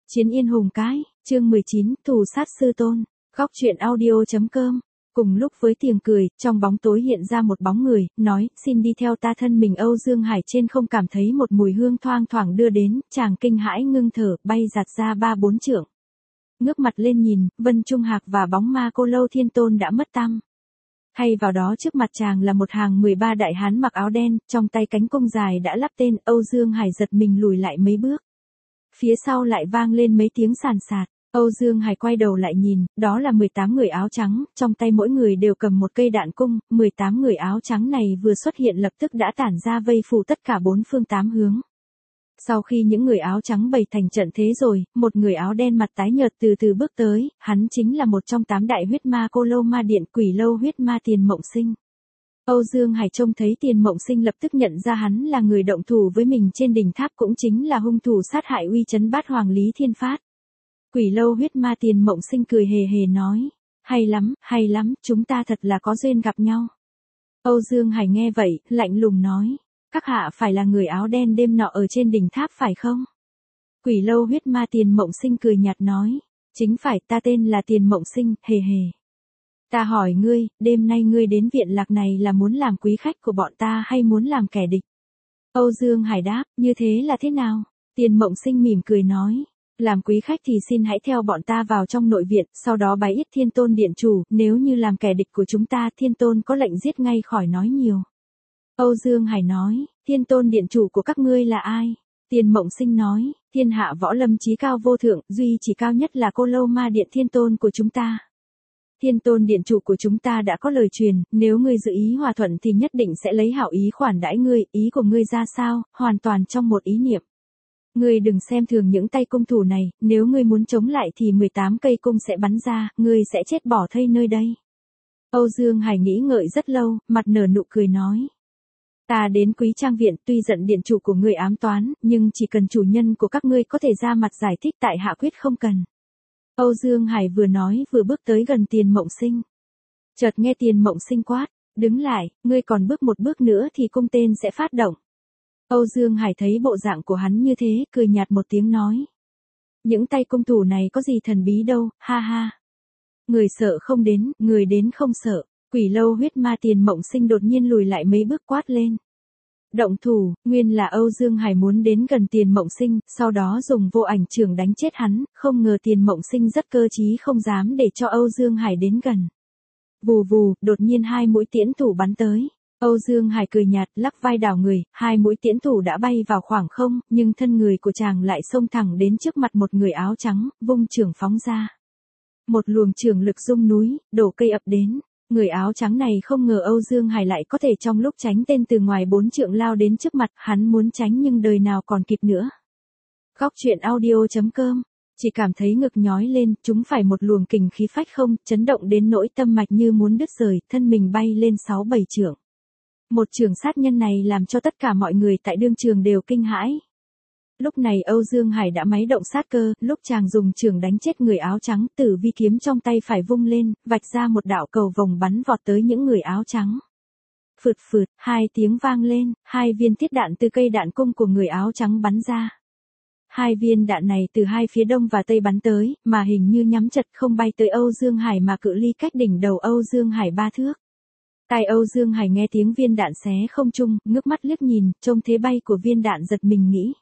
Chiến Yên Hùng Cái, chương 19, Thù sát sư tôn. Góc truyện audio.com. Cùng lúc với tiếng cười, trong bóng tối hiện ra một bóng người, nói, xin đi theo ta. Thân mình Âu Dương Hải trên không cảm thấy một mùi hương thoang thoảng đưa đến, chàng kinh hãi ngưng thở, bay giạt ra 3-4 trượng. Ngước mặt lên nhìn, Vân Trung Hạc và bóng ma Cô Lâu Thiên Tôn đã mất tăm. Thay vào đó trước mặt chàng là một hàng 13 đại hán mặc áo đen, trong tay cánh cung dài đã lắp tên. Âu Dương Hải giật mình lùi lại mấy bước. Phía sau lại vang lên mấy tiếng sàn sạt. Âu Dương Hải quay đầu lại nhìn, đó là 18 người áo trắng, trong tay mỗi người đều cầm một cây đạn cung. 18 người áo trắng này vừa xuất hiện lập tức đã tản ra vây phủ tất cả 4 phương 8 hướng. Sau khi những người áo trắng bày thành trận thế rồi, một người áo đen mặt tái nhợt từ từ bước tới, hắn chính là một trong 8 đại huyết ma Cô Lâu Ma Điện, Quỷ Lâu huyết ma Tiền Mộng Sinh. Âu Dương Hải trông thấy Tiền Mộng Sinh lập tức nhận ra hắn là người động thủ với mình trên đỉnh tháp, cũng chính là hung thủ sát hại uy chấn Bát Hoàng Lý Thiên Phát. Quỷ Lâu huyết ma Tiền Mộng Sinh cười hề hề nói, hay lắm, chúng ta thật là có duyên gặp nhau. Âu Dương Hải nghe vậy, lạnh lùng nói, các hạ phải là người áo đen đêm nọ ở trên đỉnh tháp phải không? Quỷ Lâu huyết ma Tiền Mộng Sinh cười nhạt nói, chính phải, ta tên là Tiền Mộng Sinh, hề hề. Ta hỏi ngươi, đêm nay ngươi đến viện lạc này là muốn làm quý khách của bọn ta hay muốn làm kẻ địch? Âu Dương Hải đáp, như thế là thế nào? Tiền Mộng Sinh mỉm cười nói, làm quý khách thì xin hãy theo bọn ta vào trong nội viện, sau đó bái yết Thiên Tôn Điện Chủ, nếu như làm kẻ địch của chúng ta, Thiên Tôn có lệnh giết ngay khỏi nói nhiều. Âu Dương Hải nói, Thiên Tôn Điện Chủ của các ngươi là ai? Tiền Mộng Sinh nói, thiên hạ võ lâm chí cao vô thượng, duy chỉ cao nhất là Cô Lâu Ma Điện Thiên Tôn của chúng ta. Thiên Tôn Điện Chủ của chúng ta đã có lời truyền, nếu ngươi dự ý hòa thuận thì nhất định sẽ lấy hảo ý khoản đãi ngươi, ý của ngươi ra sao, hoàn toàn trong một ý niệm. Ngươi đừng xem thường những tay cung thủ này, nếu ngươi muốn chống lại thì 18 cây cung sẽ bắn ra, ngươi sẽ chết bỏ thây nơi đây. Âu Dương Hải nghĩ ngợi rất lâu, mặt nở nụ cười nói. Ta đến Quý Trang Viện, tuy giận điện chủ của ngươi ám toán, nhưng chỉ cần chủ nhân của các ngươi có thể ra mặt giải thích, tại hạ quyết không cần. Âu Dương Hải vừa nói vừa bước tới gần Tiền Mộng Sinh. Chợt nghe Tiền Mộng Sinh quát, đứng lại, ngươi còn bước một bước nữa thì cung tên sẽ phát động. Âu Dương Hải thấy bộ dạng của hắn như thế, cười nhạt một tiếng nói. Những tay cung thủ này có gì thần bí đâu, ha ha. Người sợ không đến, người đến không sợ. Quỷ Lâu huyết ma Tiền Mộng Sinh đột nhiên lùi lại mấy bước quát lên. Động thủ, nguyên là Âu Dương Hải muốn đến gần Tiền Mộng Sinh, sau đó dùng vô ảnh chưởng đánh chết hắn, không ngờ Tiền Mộng Sinh rất cơ trí không dám để cho Âu Dương Hải đến gần. Vù vù, đột nhiên 2 mũi tiễn thủ bắn tới. Âu Dương Hải cười nhạt, lắc vai đảo người, 2 mũi tiễn thủ đã bay vào khoảng không, nhưng thân người của chàng lại xông thẳng đến trước mặt một người áo trắng, vung chưởng phóng ra. Một luồng chưởng lực rung núi, đổ cây ập đến. Người áo trắng này không ngờ Âu Dương Hải lại có thể trong lúc tránh tên từ ngoài 4 trượng lao đến trước mặt, hắn muốn tránh nhưng đời nào còn kịp nữa. Góc truyện audio.com. Chỉ cảm thấy ngực nhói lên, chúng phải một luồng kình khí phách không, chấn động đến nỗi tâm mạch như muốn đứt rời, thân mình bay lên 6-7 trượng. Một trường sát nhân này làm cho tất cả mọi người tại đương trường đều kinh hãi. Lúc này Âu Dương Hải đã máy động sát cơ, lúc chàng dùng chưởng đánh chết người áo trắng, Tử Vi kiếm trong tay phải vung lên, vạch ra một đạo cầu vồng bắn vọt tới những người áo trắng. Phượt phượt, 2 tiếng vang lên, 2 viên thiết đạn từ cây đạn cung của người áo trắng bắn ra. 2 viên đạn này từ hai phía đông và tây bắn tới, mà hình như nhắm chặt không bay tới Âu Dương Hải mà cự ly cách đỉnh đầu Âu Dương Hải 3 thước. Tai Âu Dương Hải nghe tiếng viên đạn xé không trung, ngước mắt liếc nhìn, trông thế bay của viên đạn giật mình nghĩ.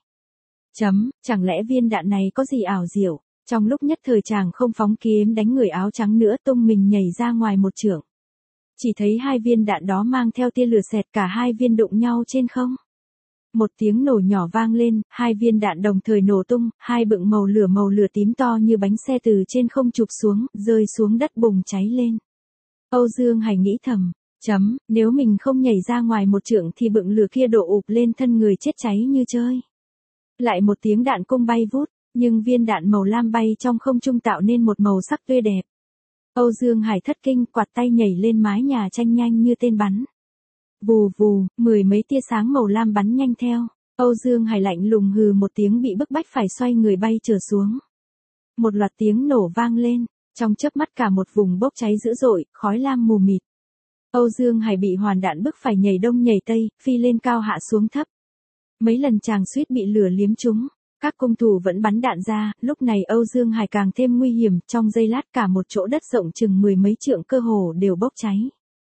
Chẳng lẽ viên đạn này có gì ảo diệu? Trong lúc nhất thời chàng không phóng kiếm đánh người áo trắng nữa, tung mình nhảy ra ngoài một trượng. Chỉ thấy 2 viên đạn đó mang theo tia lửa xẹt, cả 2 viên đụng nhau trên không. Một tiếng nổ nhỏ vang lên, 2 viên đạn đồng thời nổ tung, 2 bựng màu lửa tím to như bánh xe từ trên không chụp xuống, rơi xuống đất bùng cháy lên. Âu Dương Hải nghĩ thầm, nếu mình không nhảy ra ngoài một trượng thì bựng lửa kia đổ ụp lên thân người chết cháy như chơi. Lại một tiếng đạn cung bay vút, nhưng viên đạn màu lam bay trong không trung tạo nên một màu sắc tươi đẹp. Âu Dương Hải thất kinh, quạt tay nhảy lên mái nhà tranh nhanh như tên bắn. Vù vù, 10 mấy tia sáng màu lam bắn nhanh theo. Âu Dương Hải lạnh lùng hừ một tiếng, bị bức bách phải xoay người bay trở xuống. Một loạt tiếng nổ vang lên, trong chớp mắt cả một vùng bốc cháy dữ dội, khói lam mù mịt. Âu Dương Hải bị hoàn đạn bức phải nhảy đông nhảy tây, phi lên cao hạ xuống thấp. Mấy lần chàng suýt bị lửa liếm trúng, Các cung thủ vẫn bắn đạn ra, lúc này Âu Dương Hải càng thêm nguy hiểm, trong giây lát cả một chỗ đất rộng chừng mười mấy trượng cơ hồ đều bốc cháy.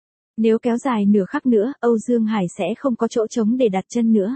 Nếu kéo dài nửa khắc nữa, Âu Dương Hải sẽ không có chỗ trống để đặt chân nữa.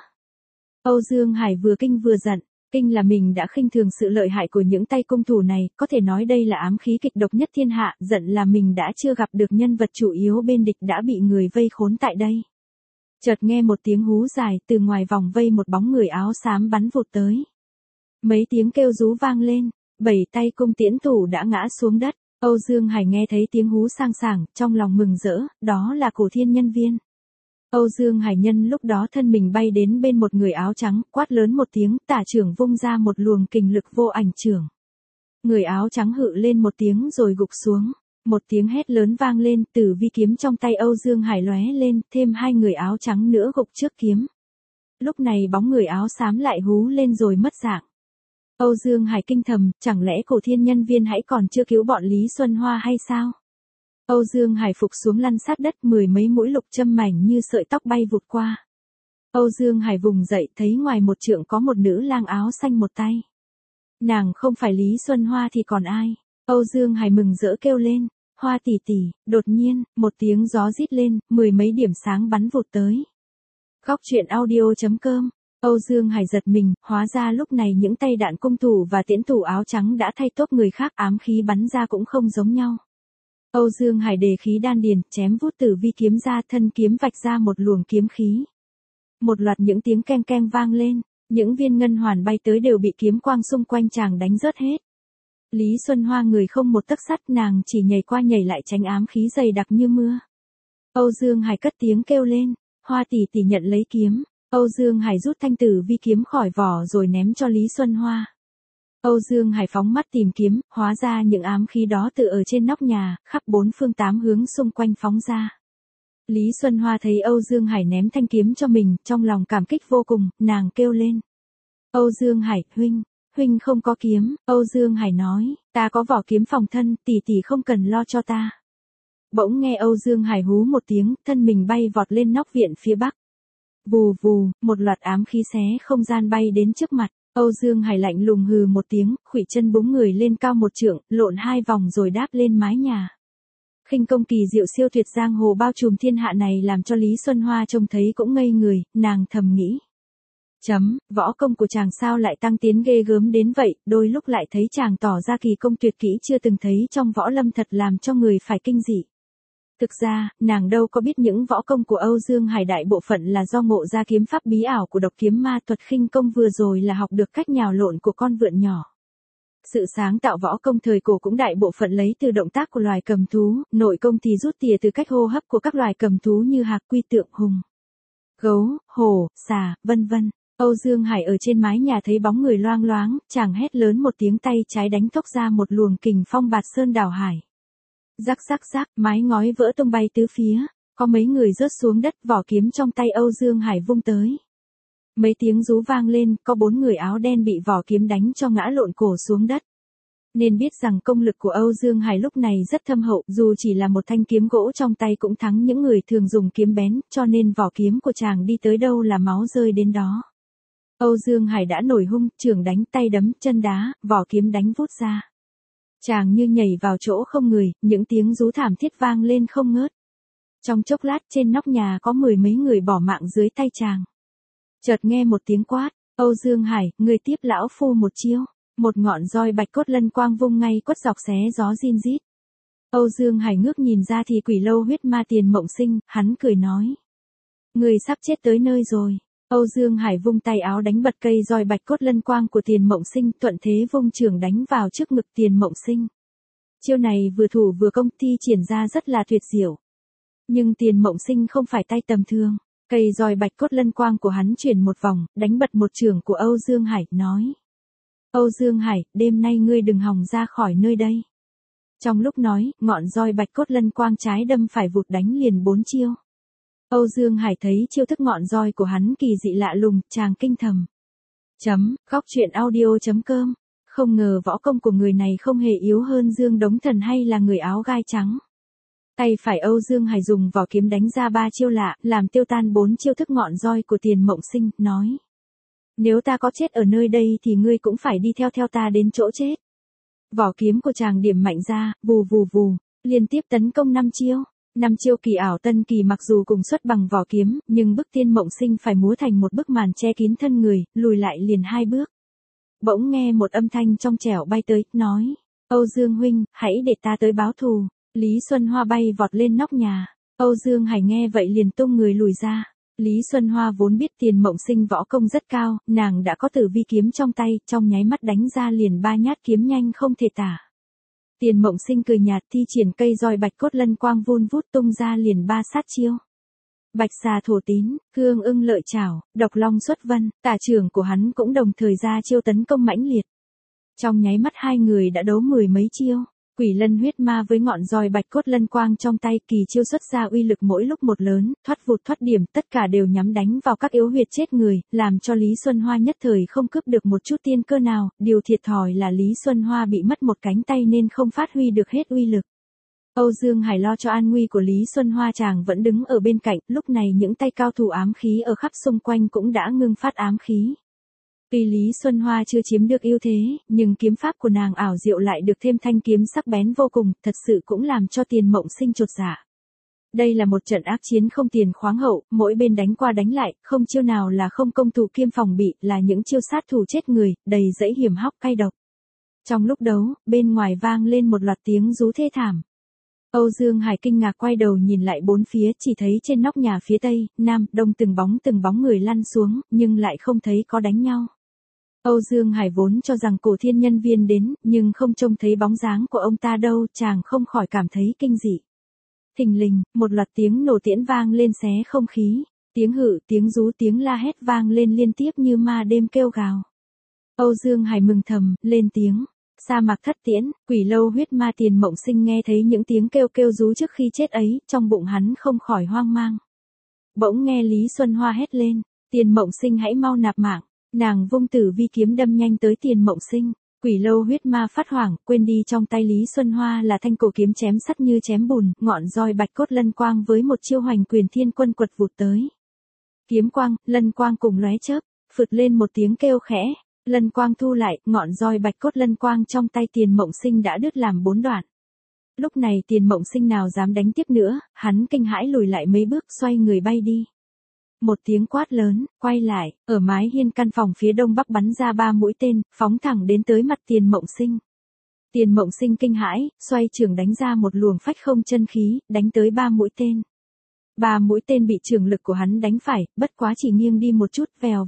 Âu Dương Hải vừa kinh vừa giận, kinh là mình đã khinh thường sự lợi hại của những tay cung thủ này, có thể nói đây là ám khí kịch độc nhất thiên hạ, giận là mình đã chưa gặp được nhân vật chủ yếu bên địch đã bị người vây khốn tại đây. Chợt nghe một tiếng hú dài, từ ngoài vòng vây một bóng người áo xám bắn vụt tới. Mấy tiếng kêu rú vang lên, 7 tay cung tiễn thủ đã ngã xuống đất. Âu Dương Hải nghe thấy tiếng hú sang sảng, trong lòng mừng rỡ, đó là Cổ Thiên Nhân Viên. Âu Dương Hải nhân lúc đó thân mình bay đến bên một người áo trắng, quát lớn một tiếng, tả trưởng vung ra một luồng kình lực vô ảnh trưởng. Người áo trắng hự lên một tiếng rồi gục xuống. Một tiếng hét lớn vang lên, tử vi kiếm trong tay Âu Dương Hải lóe lên, thêm 2 người áo trắng nữa gục trước kiếm. Lúc này bóng người áo xám lại hú lên rồi mất dạng. Âu Dương Hải kinh thầm, chẳng lẽ Cổ Thiên Nhân Viên hãy còn chưa cứu bọn Lý Xuân Hoa hay sao? Âu Dương Hải phục xuống lăn sát đất, mười mấy mũi lục châm mảnh như sợi tóc bay vụt qua. Âu Dương Hải vùng dậy thấy ngoài một trượng có một nữ lang áo xanh một tay. Nàng không phải Lý Xuân Hoa thì còn ai? Âu Dương Hải mừng rỡ kêu lên, Hoa tỷ tỷ, đột nhiên, một tiếng gió rít lên, mười mấy điểm sáng bắn vụt tới. Góc truyện audio.com. Âu Dương Hải giật mình, hóa ra lúc này những tay đạn cung thủ và tiễn thủ áo trắng đã thay tốp người khác, ám khí bắn ra cũng không giống nhau. Âu Dương Hải đề khí đan điền, chém vút tử vi kiếm ra, thân kiếm vạch ra một luồng kiếm khí. Một loạt những tiếng keng keng vang lên, những viên ngân hoàn bay tới đều bị kiếm quang xung quanh chàng đánh rớt hết. Lý Xuân Hoa người không một tấc sắt, nàng chỉ nhảy qua nhảy lại tránh ám khí dày đặc như mưa. Âu Dương Hải cất tiếng kêu lên, Hoa tỷ tỷ nhận lấy kiếm. Âu Dương Hải rút thanh tử vi kiếm khỏi vỏ rồi ném cho Lý Xuân Hoa. Âu Dương Hải phóng mắt tìm kiếm, hóa ra những ám khí đó từ ở trên nóc nhà, khắp bốn phương tám hướng xung quanh phóng ra. Lý Xuân Hoa thấy Âu Dương Hải ném thanh kiếm cho mình, trong lòng cảm kích vô cùng, nàng kêu lên. Âu Dương Hải, huynh không có kiếm. Âu Dương Hải nói, ta có vỏ kiếm phòng thân, tỷ tỷ không cần lo cho ta. Bỗng nghe Âu Dương Hải hú một tiếng, thân mình bay vọt lên nóc viện phía bắc. Vù vù, một loạt ám khí xé không gian bay đến trước mặt. Âu Dương Hải lạnh lùng hừ một tiếng, khuỵu chân búng người lên cao một trượng, lộn 2 vòng rồi đáp lên mái nhà. Khinh công kỳ diệu siêu tuyệt giang hồ bao trùm thiên hạ này làm cho Lý Xuân Hoa trông thấy cũng ngây người, nàng thầm nghĩ. Võ công của chàng sao lại tăng tiến ghê gớm đến vậy, đôi lúc lại thấy chàng tỏ ra kỳ công tuyệt kỹ chưa từng thấy trong võ lâm thật làm cho người phải kinh dị. Thực ra, nàng đâu có biết những võ công của Âu Dương Hải đại bộ phận là do ngộ ra kiếm pháp bí ảo của độc kiếm ma thuật khinh công vừa rồi là học được cách nhào lộn của con vượn nhỏ. Sự sáng tạo võ công thời cổ cũng đại bộ phận lấy từ động tác của loài cầm thú, nội công thì rút tỉa từ cách hô hấp của các loài cầm thú như hạc, quy, tượng, hùng, gấu, hổ, xà, vân vân. Âu Dương Hải ở trên mái nhà thấy bóng người loang loáng, chàng hét lớn một tiếng, tay trái đánh thốc ra một luồng kình phong bạt sơn đảo hải. Rắc rắc rắc, mái ngói vỡ tung bay tứ phía, có mấy người rớt xuống đất, vỏ kiếm trong tay Âu Dương Hải vung tới. Mấy tiếng rú vang lên, có 4 người áo đen bị vỏ kiếm đánh cho ngã lộn cổ xuống đất. Nên biết rằng công lực của Âu Dương Hải lúc này rất thâm hậu, dù chỉ là một thanh kiếm gỗ trong tay cũng thắng những người thường dùng kiếm bén, cho nên vỏ kiếm của chàng đi tới đâu là máu rơi đến đó. Âu Dương Hải đã nổi hung, chưởng đánh, tay đấm, chân đá, vỏ kiếm đánh vút ra. Chàng như nhảy vào chỗ không người, những tiếng rú thảm thiết vang lên không ngớt. Trong chốc lát trên nóc nhà có 10 mấy người bỏ mạng dưới tay chàng. Chợt nghe một tiếng quát, Âu Dương Hải, người tiếp lão phu một chiêu. Một ngọn roi bạch cốt lân quang vung ngay quất dọc xé gió rin rít. Âu Dương Hải ngước nhìn ra thì Quỷ Lâu Huyết Ma Tiền Mộng Sinh, hắn cười nói. Người sắp chết tới nơi rồi. Âu Dương Hải vung tay áo đánh bật cây roi bạch cốt lân quang của Tiền Mộng Sinh, thuận thế vung chưởng đánh vào trước ngực Tiền Mộng Sinh. Chiêu này vừa thủ vừa công, thi triển ra rất là tuyệt diệu. Nhưng Tiền Mộng Sinh không phải tay tầm thường, cây roi bạch cốt lân quang của hắn chuyển một vòng, đánh bật một chưởng của Âu Dương Hải, nói: Âu Dương Hải, đêm nay ngươi đừng hòng ra khỏi nơi đây. Trong lúc nói, ngọn roi bạch cốt lân quang trái đâm phải vụt đánh liền 4 chiêu. Âu Dương Hải thấy chiêu thức ngọn roi của hắn kỳ dị lạ lùng, chàng kinh thầm. Góc truyện audio.com. Không ngờ võ công của người này không hề yếu hơn Dương Đống Thần hay là người áo gai trắng. Tay phải Âu Dương Hải dùng vỏ kiếm đánh ra 3 chiêu lạ, làm tiêu tan 4 chiêu thức ngọn roi của Tiền Mộng Sinh, nói: Nếu ta có chết ở nơi đây thì ngươi cũng phải đi theo ta đến chỗ chết. Vỏ kiếm của chàng điểm mạnh ra, vù vù vù, liên tiếp tấn công 5 chiêu. 5 chiêu kỳ ảo tân kỳ mặc dù cùng xuất bằng vỏ kiếm, nhưng bức Tiên Mộng Sinh phải múa thành một bức màn che kín thân người, lùi lại liền 2 bước. Bỗng nghe một âm thanh trong trẻo bay tới, nói, Âu Dương huynh, hãy để ta tới báo thù. Lý Xuân Hoa bay vọt lên nóc nhà. Âu Dương Hải nghe vậy liền tung người lùi ra. Lý Xuân Hoa vốn biết Tiền Mộng Sinh võ công rất cao, nàng đã có Tử Vi kiếm trong tay, trong nháy mắt đánh ra liền 3 nhát kiếm nhanh không thể tả. Tiền Mộng Sinh cười nhạt thi triển cây roi bạch cốt lân quang vun vút tung ra liền 3 sát chiêu. Bạch xà thổ tín, cương ưng lợi chảo, độc long xuất vân, tả trưởng của hắn cũng đồng thời ra chiêu tấn công mãnh liệt. Trong nháy mắt 2 người đã đấu 10 mấy chiêu. Quỷ lân huyết ma với ngọn roi bạch cốt lân quang trong tay kỳ chiêu xuất ra uy lực mỗi lúc một lớn, thoát vụt thoát điểm, tất cả đều nhắm đánh vào các yếu huyệt chết người, làm cho Lý Xuân Hoa nhất thời không cướp được một chút tiên cơ nào, điều thiệt thòi là Lý Xuân Hoa bị mất một cánh tay nên không phát huy được hết uy lực. Âu Dương Hải lo cho an nguy của Lý Xuân Hoa chàng vẫn đứng ở bên cạnh, lúc này những tay cao thủ ám khí ở khắp xung quanh cũng đã ngưng phát ám khí. Tuy Lý Xuân Hoa chưa chiếm được ưu thế, nhưng kiếm pháp của nàng ảo diệu lại được thêm thanh kiếm sắc bén vô cùng, thật sự cũng làm cho Tiền Mộng Sinh chột dạ. Đây là một trận ác chiến không tiền khoáng hậu, mỗi bên đánh qua đánh lại, không chiêu nào là không công thủ kiêm phòng bị, là những chiêu sát thủ chết người, đầy dẫy hiểm hóc cay độc. Trong lúc đấu, bên ngoài vang lên một loạt tiếng rú thê thảm. Âu Dương Hải kinh ngạc quay đầu nhìn lại bốn phía, chỉ thấy trên nóc nhà phía tây, nam, đông từng bóng người lăn xuống, nhưng lại không thấy có đánh nhau. Âu Dương Hải vốn cho rằng Cổ Thiên nhân viên đến, nhưng không trông thấy bóng dáng của ông ta đâu, chàng không khỏi cảm thấy kinh dị. Thình lình, một loạt tiếng nổ tiễn vang lên xé không khí, tiếng hự, tiếng rú, tiếng la hét vang lên liên tiếp như ma đêm kêu gào. Âu Dương Hải mừng thầm, lên tiếng, sa mạc thất tiễn, quỷ lâu huyết ma. Tiền Mộng Sinh nghe thấy những tiếng kêu rú trước khi chết ấy, trong bụng hắn không khỏi hoang mang. Bỗng nghe Lý Xuân Hoa hét lên, Tiền Mộng Sinh hãy mau nạp mạng. Nàng vung Tử Vi kiếm đâm nhanh tới Tiền Mộng Sinh, quỷ lâu huyết ma phát hoảng, quên đi trong tay Lý Xuân Hoa là thanh cổ kiếm chém sắt như chém bùn, ngọn roi bạch cốt lân quang với một chiêu hoành quyền thiên quân quật vụt tới. Kiếm quang, lân quang cùng lóe chớp, phụt lên một tiếng kêu khẽ, lân quang thu lại, ngọn roi bạch cốt lân quang trong tay Tiền Mộng Sinh đã đứt làm 4 đoạn. Lúc này Tiền Mộng Sinh nào dám đánh tiếp nữa, hắn kinh hãi lùi lại mấy bước xoay người bay đi. Một tiếng quát lớn, quay lại, ở mái hiên căn phòng phía đông bắc bắn ra 3 mũi tên, phóng thẳng đến tới mặt Tiền Mộng Sinh. Tiền Mộng Sinh kinh hãi, xoay trường đánh ra một luồng phách không chân khí, đánh tới 3 mũi tên. 3 mũi tên bị trường lực của hắn đánh phải, bất quá chỉ nghiêng đi một chút, vèo.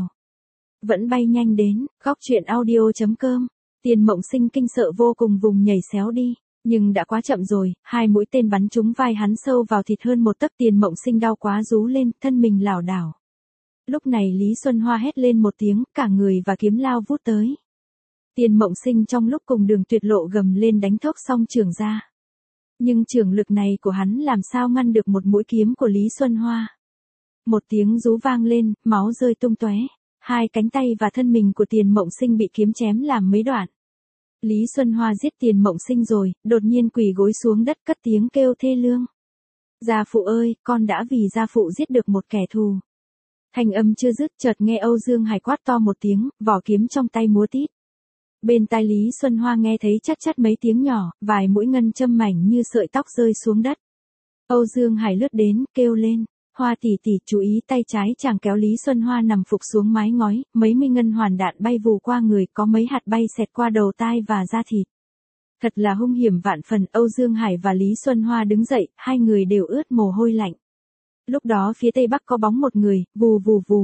Vẫn bay nhanh đến, góc truyện audio.com. Tiền Mộng Sinh kinh sợ vô cùng vùng nhảy xéo đi. Nhưng đã quá chậm rồi, 2 mũi tên bắn trúng vai hắn sâu vào thịt hơn 1 tấc. Tiền Mộng Sinh đau quá rú lên, thân mình lảo đảo. Lúc này Lý Xuân Hoa hét lên một tiếng, cả người và kiếm lao vút tới. Tiền Mộng Sinh trong lúc cùng đường tuyệt lộ gầm lên đánh thốc song trường ra. Nhưng trường lực này của hắn làm sao ngăn được một mũi kiếm của Lý Xuân Hoa. Một tiếng rú vang lên, máu rơi tung tóe. 2 cánh tay và thân mình của Tiền Mộng Sinh bị kiếm chém làm mấy đoạn. Lý Xuân Hoa giết Tiền Mộng Sinh rồi, đột nhiên quỳ gối xuống đất cất tiếng kêu thê lương. Gia phụ ơi, con đã vì gia phụ giết được một kẻ thù. Thanh âm chưa dứt chợt nghe Âu Dương Hải quát to một tiếng, vỏ kiếm trong tay múa tít. Bên tai Lý Xuân Hoa nghe thấy chát mấy tiếng nhỏ, vài mũi ngân châm mảnh như sợi tóc rơi xuống đất. Âu Dương Hải lướt đến, kêu lên. Hoa tỷ tỷ chú ý tay trái chàng kéo Lý Xuân Hoa nằm phục xuống mái ngói, mấy mươi ngân hoàn đạn bay vù qua người, có mấy hạt bay xẹt qua đầu tai và da thịt. Thật là hung hiểm vạn phần. Âu Dương Hải và Lý Xuân Hoa đứng dậy, 2 người đều ướt mồ hôi lạnh. Lúc đó phía tây bắc có bóng một người, vù.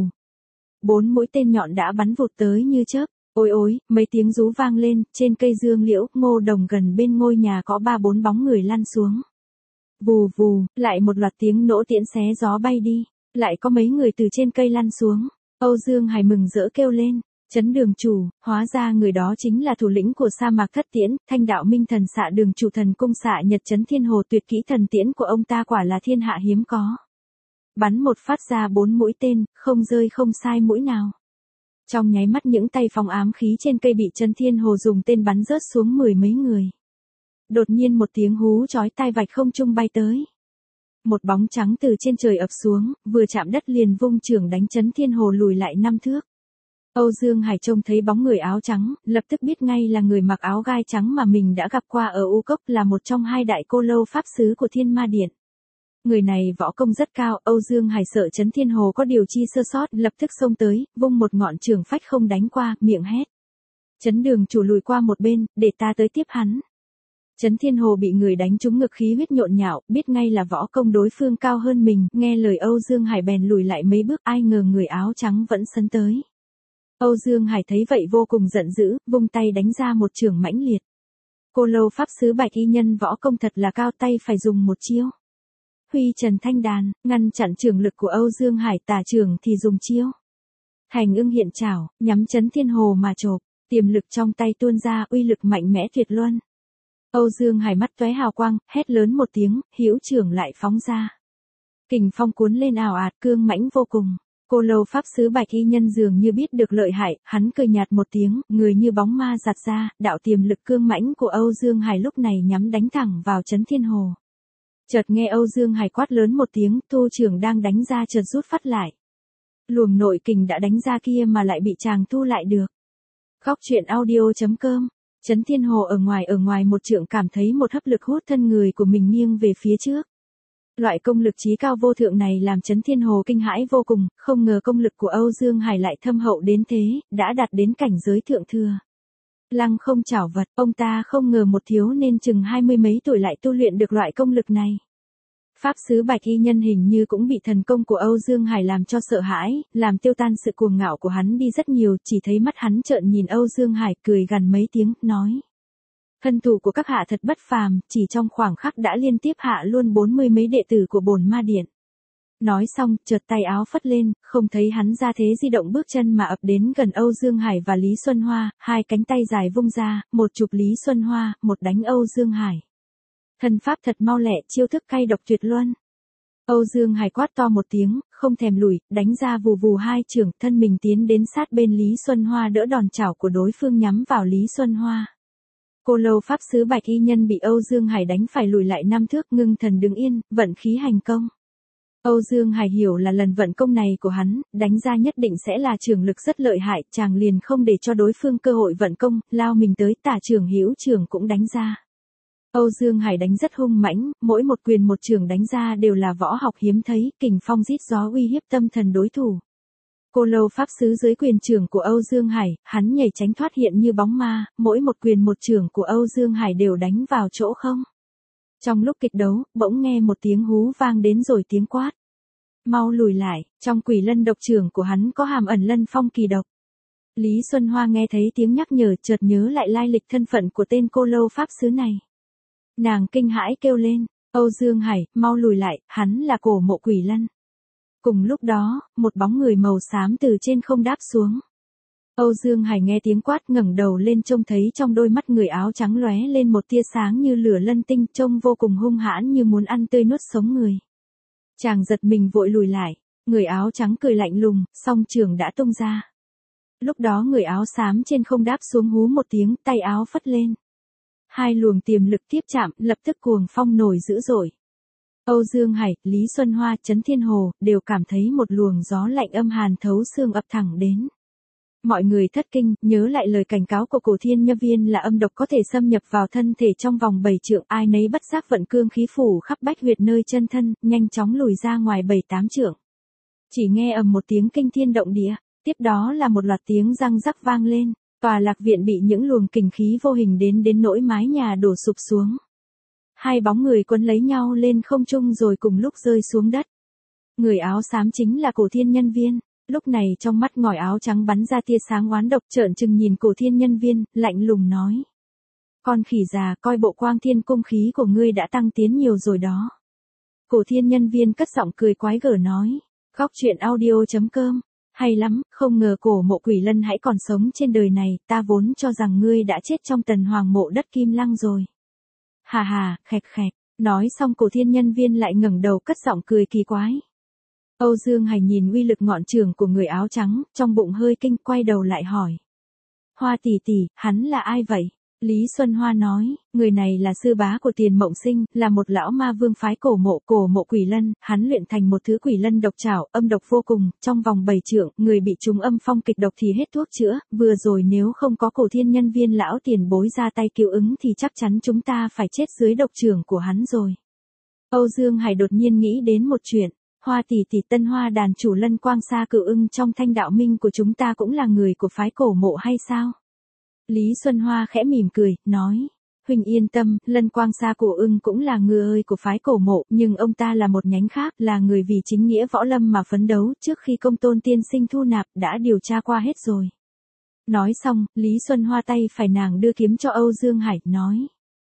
4 mũi tên nhọn đã bắn vụt tới như chớp. Ôi, mấy tiếng rú vang lên, trên cây dương liễu, ngô đồng gần bên ngôi nhà có 3-4 bóng người lăn xuống. Vù, lại một loạt tiếng nổ tiễn xé gió bay đi, lại có mấy người từ trên cây lăn xuống. Âu Dương Hải mừng rỡ kêu lên, Chấn Đường chủ, hóa ra người đó chính là thủ lĩnh của sa mạc thất tiễn, Thanh Đạo Minh Thần xạ Đường chủ thần cung xạ Nhật Chấn Thiên Hồ. Tuyệt kỹ thần tiễn của ông ta quả là thiên hạ hiếm có. Bắn một phát ra 4 mũi tên, không rơi không sai mũi nào. Trong nháy mắt những tay phóng ám khí trên cây bị Chấn Thiên Hồ dùng tên bắn rớt xuống 10 mấy người. Đột nhiên một tiếng hú chói tai vạch không trung bay tới. Một bóng trắng từ trên trời ập xuống, vừa chạm đất liền vung chưởng đánh Chấn Thiên Hồ lùi lại 5 thước. Âu Dương Hải trông thấy bóng người áo trắng, lập tức biết ngay là người mặc áo gai trắng mà mình đã gặp qua ở U Cốc, là một trong hai đại cô lâu pháp sứ của Thiên Ma Điện. Người này võ công rất cao, Âu Dương Hải sợ Trấn Thiên Hồ có điều chi sơ sót, lập tức xông tới, vung một ngọn trường phách không đánh qua, miệng hét. Trấn Đường chủ lùi qua một bên, để ta tới tiếp hắn. Trấn Thiên Hồ bị người đánh trúng ngực, khí huyết nhộn nhạo, biết ngay là võ công đối phương cao hơn mình, nghe lời Âu Dương Hải bèn lùi lại mấy bước, ai ngờ người áo trắng vẫn sấn tới. Âu Dương Hải thấy vậy vô cùng giận dữ, vung tay đánh ra một chưởng mãnh liệt. Cô lâu pháp sứ Bạch Y Nhân võ công thật là cao, tay phải dùng một chiêu Huy Trần Thanh Đàn, ngăn chặn chưởng lực của Âu Dương Hải, tả chưởng thì dùng chiêu Thành Ưng Hiện Chảo, nhắm Trấn Thiên Hồ mà chộp, tiềm lực trong tay tuôn ra, uy lực mạnh mẽ tuyệt luân. Âu Dương Hải mắt tóe hào quang, hét lớn một tiếng, hữu chưởng lại phóng ra. Kình phong cuốn lên ào ạt, cương mãnh vô cùng. Cô lâu pháp sứ Bạch Y Nhân dường như biết được lợi hại, hắn cười nhạt một tiếng, người như bóng ma giạt ra, đạo tiềm lực cương mãnh của Âu Dương Hải lúc này nhắm đánh thẳng vào Trấn Thiên Hồ. Chợt nghe Âu Dương Hải quát lớn một tiếng, thu trưởng đang đánh ra chợt rút phát lại. Luồng nội kình đã đánh ra kia mà lại bị chàng thu lại được. Khóc chuyện audio.com. Trấn Thiên Hồ ở ngoài một trượng cảm thấy một hấp lực hút thân người của mình nghiêng về phía trước. Loại công lực chí cao vô thượng này làm Trấn Thiên Hồ kinh hãi vô cùng, không ngờ công lực của Âu Dương Hải lại thâm hậu đến thế, đã đạt đến cảnh giới thượng thừa. Lăng không chảo vật, ông ta không ngờ một thiếu nên chừng 20 mấy tuổi lại tu luyện được loại công lực này. Pháp sứ Bạch Y Nhân hình như cũng bị thần công của Âu Dương Hải làm cho sợ hãi, làm tiêu tan sự cuồng ngạo của hắn đi rất nhiều, chỉ thấy mắt hắn trợn nhìn Âu Dương Hải, cười gằn mấy tiếng, nói. Thân thủ của các hạ thật bất phàm, chỉ trong khoảng khắc đã liên tiếp hạ luôn 40 mấy đệ tử của Bổn Ma Điện. Nói xong, chợt tay áo phất lên, không thấy hắn ra thế di động bước chân mà ập đến gần Âu Dương Hải và Lý Xuân Hoa, hai cánh tay dài vung ra, một chụp Lý Xuân Hoa, một đánh Âu Dương Hải. Thân pháp thật mau lẹ, chiêu thức cay độc tuyệt luân. Âu Dương Hải quát to một tiếng, không thèm lùi, đánh ra vù vù hai chưởng, thân mình tiến đến sát bên Lý Xuân Hoa đỡ đòn chảo của đối phương nhắm vào Lý Xuân Hoa. Cô lâu pháp sứ Bạch Y Nhân bị Âu Dương Hải đánh phải lùi lại 5 thước, ngưng thần đứng yên, vận khí hành công. Âu Dương Hải hiểu là lần vận công này của hắn, đánh ra nhất định sẽ là chưởng lực rất lợi hại, chàng liền không để cho đối phương cơ hội vận công, lao mình tới, tả chưởng hữu chưởng cũng đánh ra. Âu Dương Hải đánh rất hung mãnh, mỗi một quyền một chưởng đánh ra đều là võ học hiếm thấy, kình phong rít gió uy hiếp tâm thần đối thủ. Cô lâu pháp sứ dưới quyền chưởng của Âu Dương Hải, hắn nhảy tránh thoát hiện như bóng ma, mỗi một quyền một chưởng của Âu Dương Hải đều đánh vào chỗ không. Trong lúc kịch đấu, bỗng nghe một tiếng hú vang đến rồi tiếng quát. Mau lùi lại, trong Quỷ Lân độc chưởng của hắn có hàm ẩn lân phong kỳ độc. Lý Xuân Hoa nghe thấy tiếng nhắc nhở chợt nhớ lại lai lịch thân phận của tên cô lâu pháp sứ này. Nàng kinh hãi kêu lên, Âu Dương Hải, mau lùi lại, hắn là Cổ Mộ Quỷ Lân. Cùng lúc đó, một bóng người màu xám từ trên không đáp xuống. Âu Dương Hải nghe tiếng quát ngẩng đầu lên trông thấy trong đôi mắt người áo trắng lóe lên một tia sáng như lửa lân tinh, trông vô cùng hung hãn như muốn ăn tươi nuốt sống người. Chàng giật mình vội lùi lại, người áo trắng cười lạnh lùng, song chưởng đã tung ra. Lúc đó người áo xám trên không đáp xuống hú một tiếng, tay áo phất lên. Hai luồng tiềm lực tiếp chạm, lập tức cuồng phong nổi dữ dội. Âu Dương Hải, Lý Xuân Hoa, Trấn Thiên Hồ, đều cảm thấy một luồng gió lạnh âm hàn thấu xương ập thẳng đến. Mọi người thất kinh, nhớ lại lời cảnh cáo của Cổ Thiên Nhân Viên là âm độc có thể xâm nhập vào thân thể trong vòng 7 trượng, ai nấy bất giác vận cương khí phủ khắp bách huyệt nơi chân thân, nhanh chóng lùi ra ngoài 7-8 trượng. Chỉ nghe ầm một tiếng kinh thiên động địa, tiếp đó là một loạt tiếng răng rắc vang lên, tòa lạc viện bị những luồng kình khí vô hình đến nỗi mái nhà đổ sụp xuống. Hai bóng người quấn lấy nhau lên không trung rồi cùng lúc rơi xuống đất. Người áo xám chính là Cổ Thiên Nhân Viên. Lúc này trong mắt ngòi áo trắng bắn ra tia sáng oán độc, trợn trừng nhìn Cổ Thiên Nhân Viên, lạnh lùng nói. Con khỉ già, coi bộ Quang Thiên cung khí của ngươi đã tăng tiến nhiều rồi đó. Cổ Thiên Nhân Viên cất giọng cười quái gở nói. Khóc chuyện audio.com. Hay lắm, không ngờ Cổ Mộ Quỷ Lân hãy còn sống trên đời này, ta vốn cho rằng ngươi đã chết trong Tần Hoàng mộ đất Kim Lăng rồi. Hà hà, khẹt khẹt. Nói xong Cổ Thiên Nhân Viên lại ngẩng đầu cất giọng cười kỳ quái. Âu Dương Hải nhìn uy lực ngọn chưởng của người áo trắng, trong bụng hơi kinh, quay đầu lại hỏi. Hoa tỷ tỷ, hắn là ai vậy? Lý Xuân Hoa nói, người này là sư bá của Tiền Mộng Sinh, là một lão ma vương phái cổ mộ quỷ lân, hắn luyện thành một thứ quỷ lân độc trảo, âm độc vô cùng, trong vòng 7 trượng, người bị trúng âm phong kịch độc thì hết thuốc chữa, vừa rồi nếu không có Cổ Thiên Nhân Viên lão tiền bối ra tay cứu ứng thì chắc chắn chúng ta phải chết dưới độc trưởng của hắn rồi. Âu Dương Hải đột nhiên nghĩ đến một chuyện, Hoa tỷ tỷ Tân Hoa đàn chủ Lân Quang Sa Cự Ưng trong Thanh Đạo Minh của chúng ta cũng là người của phái cổ mộ hay sao? Lý Xuân Hoa khẽ mỉm cười, nói, huynh yên tâm, Lân Quang Sa Cự Ưng cũng là người của phái cổ mộ, nhưng ông ta là một nhánh khác, là người vì chính nghĩa võ lâm mà phấn đấu, trước khi Công Tôn tiên sinh thu nạp, đã điều tra qua hết rồi. Nói xong, Lý Xuân Hoa tay phải nàng đưa kiếm cho Âu Dương Hải, nói,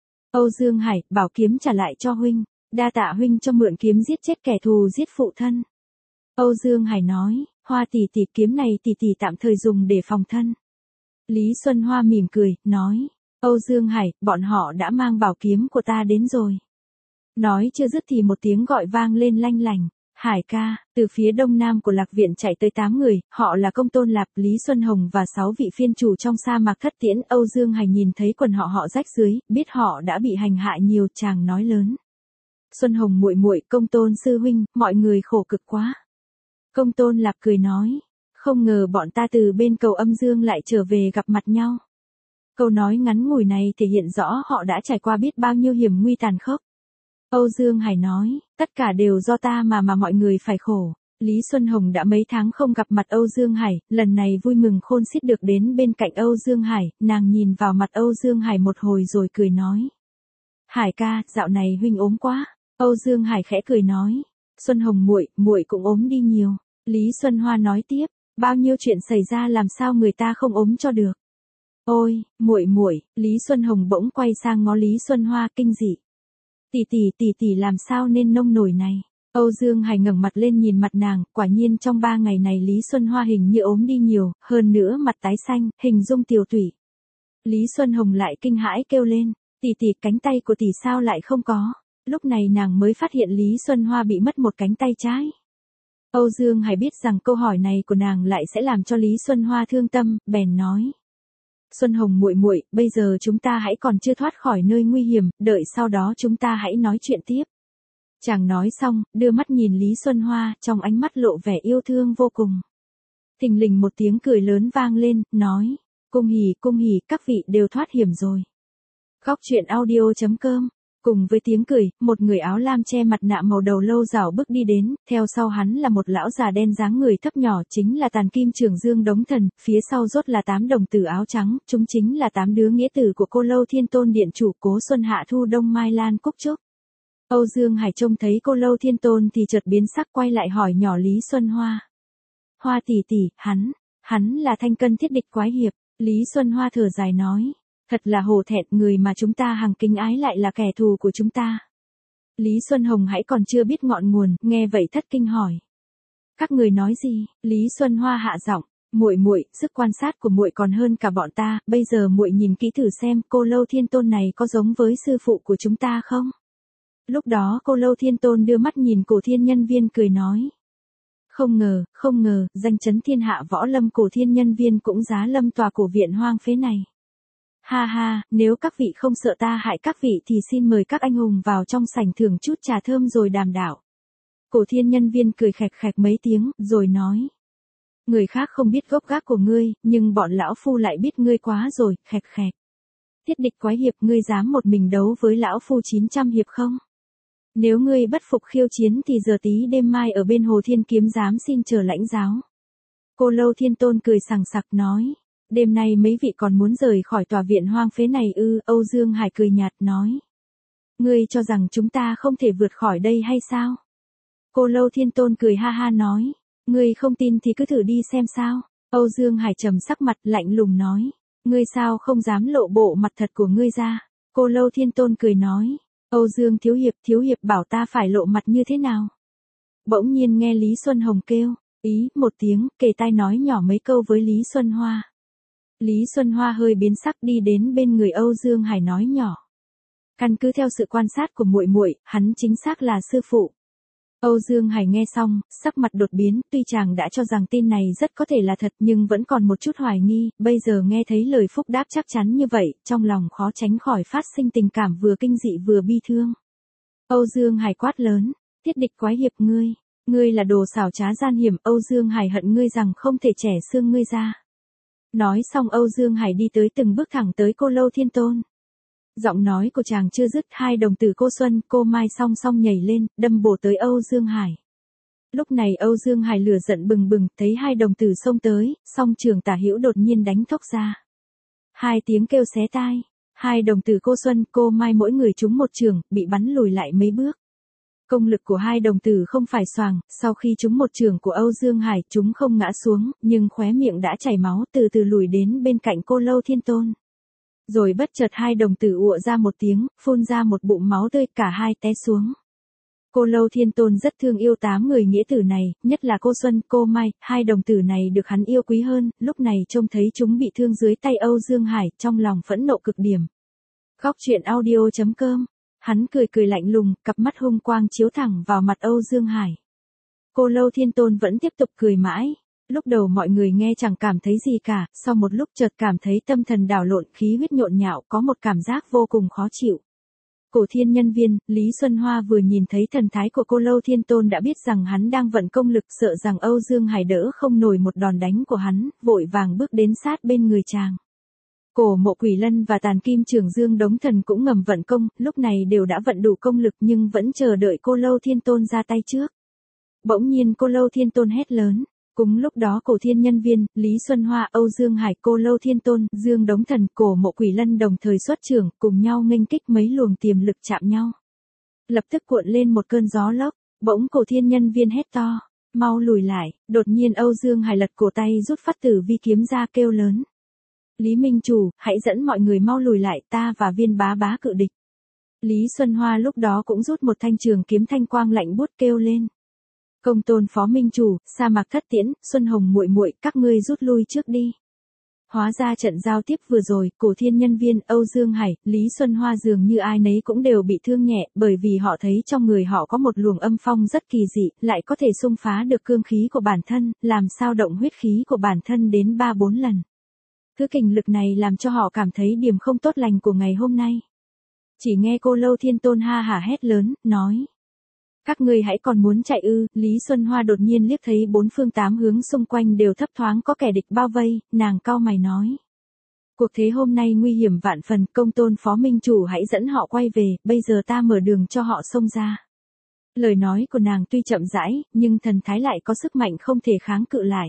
Âu Dương Hải, bảo kiếm trả lại cho huynh, đa tạ huynh cho mượn kiếm giết chết kẻ thù giết phụ thân. Âu Dương Hải nói, Hoa tỷ tỷ kiếm này tỷ tỷ tạm thời dùng để phòng thân. Lý Xuân Hoa mỉm cười, nói, Âu Dương Hải, bọn họ đã mang bảo kiếm của ta đến rồi. Nói chưa dứt thì một tiếng gọi vang lên lanh lành, Hải ca, từ phía đông nam của Lạc Viện chạy tới 8 người, họ là Công Tôn Lạp, Lý Xuân Hồng và 6 vị phiên chủ trong sa mạc Thất Tiễn. Âu Dương Hải nhìn thấy quần họ rách dưới, biết họ đã bị hành hạ nhiều, chàng nói lớn. Xuân Hồng muội muội, Công Tôn sư huynh, mọi người khổ cực quá. Công Tôn Lạp cười nói, không ngờ bọn ta từ bên cầu âm dương lại trở về gặp mặt nhau. Câu nói ngắn ngủi này thể hiện rõ họ đã trải qua biết bao nhiêu hiểm nguy tàn khốc. Âu Dương Hải nói, tất cả đều do ta mà mọi người phải khổ. Lý Xuân Hồng đã mấy tháng không gặp mặt Âu Dương Hải, lần này vui mừng khôn xiết được đến bên cạnh Âu Dương Hải, nàng nhìn vào mặt Âu Dương Hải một hồi rồi cười nói. Hải ca, dạo này huynh ốm quá. Âu Dương Hải khẽ cười nói, Xuân Hồng muội cũng ốm đi nhiều. Lý Xuân Hoa nói tiếp, bao nhiêu chuyện xảy ra làm sao người ta không ốm cho được. Ôi, muội, Lý Xuân Hồng bỗng quay sang ngó Lý Xuân Hoa kinh dị. Tỷ làm sao nên nông nổi này. Âu Dương Hải ngẩng mặt lên nhìn mặt nàng, quả nhiên trong 3 ngày này Lý Xuân Hoa hình như ốm đi nhiều, hơn nữa mặt tái xanh, hình dung tiều tụy. Lý Xuân Hồng lại kinh hãi kêu lên, tỷ cánh tay của tỷ sao lại không có. Lúc này nàng mới phát hiện Lý Xuân Hoa bị mất một cánh tay trái. Âu Dương Hải biết rằng câu hỏi này của nàng lại sẽ làm cho Lý Xuân Hoa thương tâm, bèn nói. Xuân Hồng muội, bây giờ chúng ta hãy còn chưa thoát khỏi nơi nguy hiểm, đợi sau đó chúng ta hãy nói chuyện tiếp. Chàng nói xong, đưa mắt nhìn Lý Xuân Hoa, trong ánh mắt lộ vẻ yêu thương vô cùng. Thình lình một tiếng cười lớn vang lên, nói, cung hỉ, các vị đều thoát hiểm rồi. Góc truyện audio.com. Cùng với tiếng cười, một người áo lam che mặt nạ màu đầu lâu rảo bước đi đến, theo sau hắn là một lão già đen dáng người thấp nhỏ, chính là Tàn Kim Trường Dương Đống Thần, phía sau rốt là 8 đồng tử áo trắng, chúng chính là 8 đứa nghĩa tử của Cô Lâu Thiên Tôn điện chủ Cố Xuân Hạ Thu Đông Mai Lan Cúc Trúc. Âu Dương Hải trông thấy Cô Lâu Thiên Tôn thì chợt biến sắc, quay lại hỏi nhỏ Lý Xuân Hoa. Hoa tỷ, hắn là Thanh Cân thiết địch quái hiệp. Lý Xuân Hoa thở dài nói. Thật là hổ thẹn, người mà chúng ta hằng kính ái lại là kẻ thù của chúng ta. Lý Xuân Hồng hãy còn chưa biết ngọn nguồn, nghe vậy thất kinh hỏi. Các người nói gì? Lý Xuân Hoa hạ giọng, muội, sức quan sát của muội còn hơn cả bọn ta, bây giờ muội nhìn kỹ thử xem Cô Lâu Thiên Tôn này có giống với sư phụ của chúng ta không? Lúc đó Cô Lâu Thiên Tôn đưa mắt nhìn Cổ Thiên Nhân Viên cười nói. Không ngờ, danh chấn thiên hạ võ lâm Cổ Thiên Nhân Viên cũng giá lâm tòa cổ viện hoang phế này. Ha, nếu các vị không sợ ta hại các vị thì xin mời các anh hùng vào trong sảnh thưởng chút trà thơm rồi đàm đạo. Cổ Thiên Nhân Viên cười khạch mấy tiếng, rồi nói. Người khác không biết gốc gác của ngươi, nhưng bọn lão phu lại biết ngươi quá rồi, khạch. Thiết địch quái hiệp, ngươi dám một mình đấu với lão phu 900 hiệp không? Nếu ngươi bất phục khiêu chiến thì giờ tí đêm mai ở bên Hồ Thiên Kiếm dám xin chờ lãnh giáo. Cô Lâu Thiên Tôn cười sằng sặc nói. Đêm nay mấy vị còn muốn rời khỏi tòa viện hoang phế này ư? Âu Dương Hải cười nhạt nói. Ngươi cho rằng chúng ta không thể vượt khỏi đây hay sao? Cô Lâu Thiên Tôn cười ha nói. Ngươi không tin thì cứ thử đi xem sao. Âu Dương Hải trầm sắc mặt lạnh lùng nói. Ngươi sao không dám lộ bộ mặt thật của ngươi ra? Cô Lâu Thiên Tôn cười nói. Âu Dương thiếu hiệp bảo ta phải lộ mặt như thế nào? Bỗng nhiên nghe Lý Xuân Hồng kêu. Ý, một tiếng, kề tai nói nhỏ mấy câu với Lý Xuân Hoa. Lý Xuân Hoa hơi biến sắc đi đến bên người Âu Dương Hải nói nhỏ. Căn cứ theo sự quan sát của muội, hắn chính xác là sư phụ. Âu Dương Hải nghe xong, sắc mặt đột biến, tuy chàng đã cho rằng tin này rất có thể là thật nhưng vẫn còn một chút hoài nghi, bây giờ nghe thấy lời phúc đáp chắc chắn như vậy, trong lòng khó tránh khỏi phát sinh tình cảm vừa kinh dị vừa bi thương. Âu Dương Hải quát lớn, Tiết Địch quái hiệp ngươi là đồ xảo trá gian hiểm, Âu Dương Hải hận ngươi rằng không thể chẻ xương ngươi ra. Nói xong Âu Dương Hải đi tới từng bước thẳng tới Cô Lâu Thiên Tôn. Giọng nói của chàng chưa dứt, hai đồng tử Cô Xuân, Cô Mai song song nhảy lên, đâm bổ tới Âu Dương Hải. Lúc này Âu Dương Hải lửa giận bừng bừng, thấy hai đồng tử xông tới, song trường tả hữu đột nhiên đánh thốc ra. Hai tiếng kêu xé tai, hai đồng tử Cô Xuân, Cô Mai mỗi người trúng một trường, bị bắn lùi lại mấy bước. Công lực của hai đồng tử không phải xoàng, sau khi trúng một trường của Âu Dương Hải, chúng không ngã xuống, nhưng khóe miệng đã chảy máu, từ từ lùi đến bên cạnh Cô Lâu Thiên Tôn. Rồi bất chợt hai đồng tử ụa ra một tiếng, phun ra một bụng máu tươi, cả hai té xuống. Cô Lâu Thiên Tôn rất thương yêu 8 người nghĩa tử này, nhất là Cô Xuân, Cô Mai, hai đồng tử này được hắn yêu quý hơn, lúc này trông thấy chúng bị thương dưới tay Âu Dương Hải, trong lòng phẫn nộ cực điểm. Góc truyện audio.com, hắn cười lạnh lùng, cặp mắt hung quang chiếu thẳng vào mặt Âu Dương Hải. Cô Lâu Thiên Tôn vẫn tiếp tục cười mãi. Lúc đầu mọi người nghe chẳng cảm thấy gì cả, sau một lúc chợt cảm thấy tâm thần đảo lộn, khí huyết nhộn nhạo, có một cảm giác vô cùng khó chịu. Cổ Thiên Nhân Viên, Lý Xuân Hoa vừa nhìn thấy thần thái của Cô Lâu Thiên Tôn đã biết rằng hắn đang vận công lực, sợ rằng Âu Dương Hải đỡ không nổi một đòn đánh của hắn, vội vàng bước đến sát bên người chàng. Cổ Mộ Quỷ Lân và Tàn Kim Trường Dương Đống Thần cũng ngầm vận công, lúc này đều đã vận đủ công lực nhưng vẫn chờ đợi Cô Lâu Thiên Tôn ra tay trước. Bỗng nhiên Cô Lâu Thiên Tôn hét lớn. Cùng lúc đó Cổ Thiên Nhân Viên, Lý Xuân Hoa, Âu Dương Hải, Cô Lâu Thiên Tôn, Dương Đống Thần, Cổ Mộ Quỷ Lân đồng thời xuất trưởng, cùng nhau nghênh kích mấy luồng tiềm lực chạm nhau. Lập tức cuộn lên một cơn gió lốc, bỗng Cổ Thiên Nhân Viên hét to, mau lùi lại, đột nhiên Âu Dương Hải lật cổ tay rút Phát Tử Vi kiếm ra kêu lớn. Lý Minh Chủ, hãy dẫn mọi người mau lùi lại, ta và Viên Bá Bá cự địch. Lý Xuân Hoa lúc đó cũng rút một thanh trường kiếm thanh quang lạnh buốt kêu lên. Công Tôn Phó Minh Chủ, Sa Mạc Thất Tiễn, Xuân Hồng muội muội, các ngươi rút lui trước đi. Hóa ra trận giao tiếp vừa rồi, Cổ Thiên Nhân Viên, Âu Dương Hải, Lý Xuân Hoa dường như ai nấy cũng đều bị thương nhẹ, bởi vì họ thấy trong người họ có một luồng âm phong rất kỳ dị, lại có thể xung phá được cương khí của bản thân, làm sao động huyết khí của bản thân đến 3-4 lần. Thứ kình lực này làm cho họ cảm thấy điểm không tốt lành của ngày hôm nay. Chỉ nghe Cô Lâu Thiên Tôn ha hả hét lớn, nói. Các ngươi hãy còn muốn chạy ư? Lý Xuân Hoa đột nhiên liếc thấy 4 phương 8 hướng xung quanh đều thấp thoáng có kẻ địch bao vây, nàng cau mày nói. Cuộc thế hôm nay nguy hiểm vạn phần, Công Tôn Phó Minh Chủ hãy dẫn họ quay về, bây giờ ta mở đường cho họ xông ra. Lời nói của nàng tuy chậm rãi, nhưng thần thái lại có sức mạnh không thể kháng cự lại.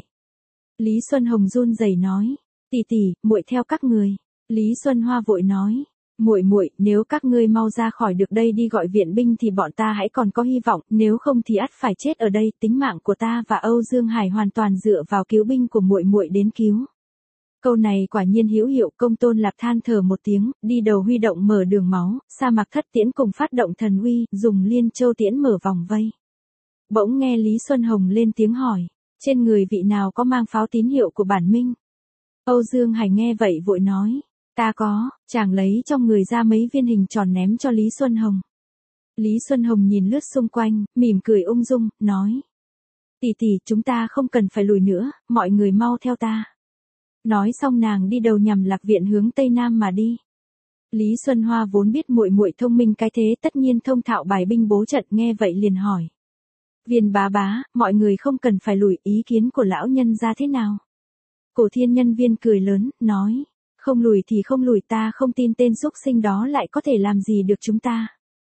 Lý Xuân Hồng run rẩy nói, tỷ, muội theo các người. Lý Xuân Hoa vội nói. Muội, nếu các ngươi mau ra khỏi được đây đi gọi viện binh thì bọn ta hãy còn có hy vọng, nếu không thì ắt phải chết ở đây, tính mạng của ta và Âu Dương Hải hoàn toàn dựa vào cứu binh của muội đến cứu. Câu này quả nhiên hữu hiệu, Công Tôn Lạp than thở một tiếng, đi đầu huy động mở đường máu, Sa Mạc Thất Tiễn cùng phát động thần uy, dùng Liên Châu Tiễn mở vòng vây. Bỗng nghe Lý Xuân Hồng lên tiếng hỏi, trên người vị nào có mang pháo tín hiệu của bản minh? Âu Dương Hải nghe vậy vội nói. Ta có, chàng lấy trong người ra mấy viên hình tròn ném cho Lý Xuân Hồng. Lý Xuân Hồng nhìn lướt xung quanh, mỉm cười ung dung, nói. Tỷ, chúng ta không cần phải lùi nữa, mọi người mau theo ta. Nói xong nàng đi đầu nhằm Lạc Viện hướng Tây Nam mà đi. Lý Xuân Hoa vốn biết muội thông minh cái thế tất nhiên thông thạo bài binh bố trận, nghe vậy liền hỏi. Viên Bá Bá, mọi người không cần phải lùi, ý kiến của lão nhân ra thế nào? Cổ Thiên Nhân Viên cười lớn, nói. Không lùi thì không lùi, ta không tin tên xúc sinh đó lại có thể làm gì được chúng ta.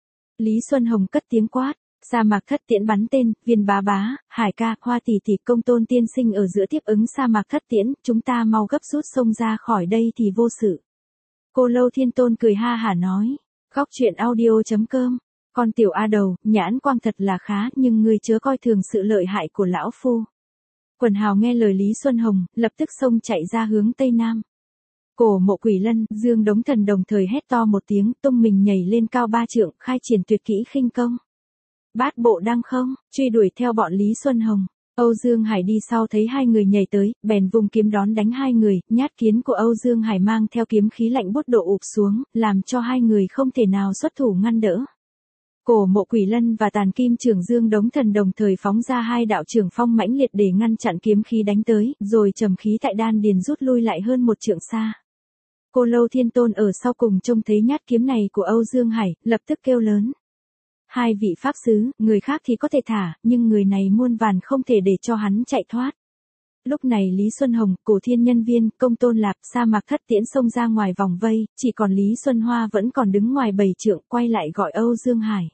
Lý Xuân Hồng cất tiếng quát, Sa Mạc Thất Tiễn bắn tên, Viên Bá Bá, Hải ca, Hoa tỷ, Công Tôn tiên sinh ở giữa tiếp ứng Sa Mạc Thất Tiễn, chúng ta mau gấp rút xông ra khỏi đây thì vô sự. Cô Lâu Thiên Tôn cười ha hả nói, góc truyện audio.com, con tiểu A đầu, nhãn quang thật là khá, nhưng ngươi chớ coi thường sự lợi hại của lão phu. Quần hào nghe lời Lý Xuân Hồng, lập tức xông chạy ra hướng Tây Nam. Cổ Mộ Quỷ Lân, Dương Đống Thần đồng thời hét to một tiếng, tung mình nhảy lên cao 3 trượng, khai triển tuyệt kỹ khinh công. Bát bộ đăng không, truy đuổi theo bọn Lý Xuân Hồng. Âu Dương Hải đi sau thấy hai người nhảy tới, bèn vùng kiếm đón đánh hai người, nhát kiếm của Âu Dương Hải mang theo kiếm khí lạnh buốt độ ụp xuống, làm cho hai người không thể nào xuất thủ ngăn đỡ. Cổ Mộ Quỷ Lân và Tàn Kim Trường Dương Đống Thần đồng thời phóng ra hai đạo trường phong mãnh liệt để ngăn chặn kiếm khí đánh tới, rồi trầm khí tại đan điền rút lui lại hơn một trượng xa. Cô Lâu Thiên Tôn ở sau cùng trông thấy nhát kiếm này của Âu Dương Hải, lập tức kêu lớn. Hai vị pháp sứ, người khác thì có thể thả, nhưng người này muôn vàn không thể để cho hắn chạy thoát. Lúc này Lý Xuân Hồng, Cổ Thiên Nhân Viên, Công Tôn Lạp, Sa Mạc Thất Tiễn xông ra ngoài vòng vây, chỉ còn Lý Xuân Hoa vẫn còn đứng ngoài 7 trượng, quay lại gọi Âu Dương Hải.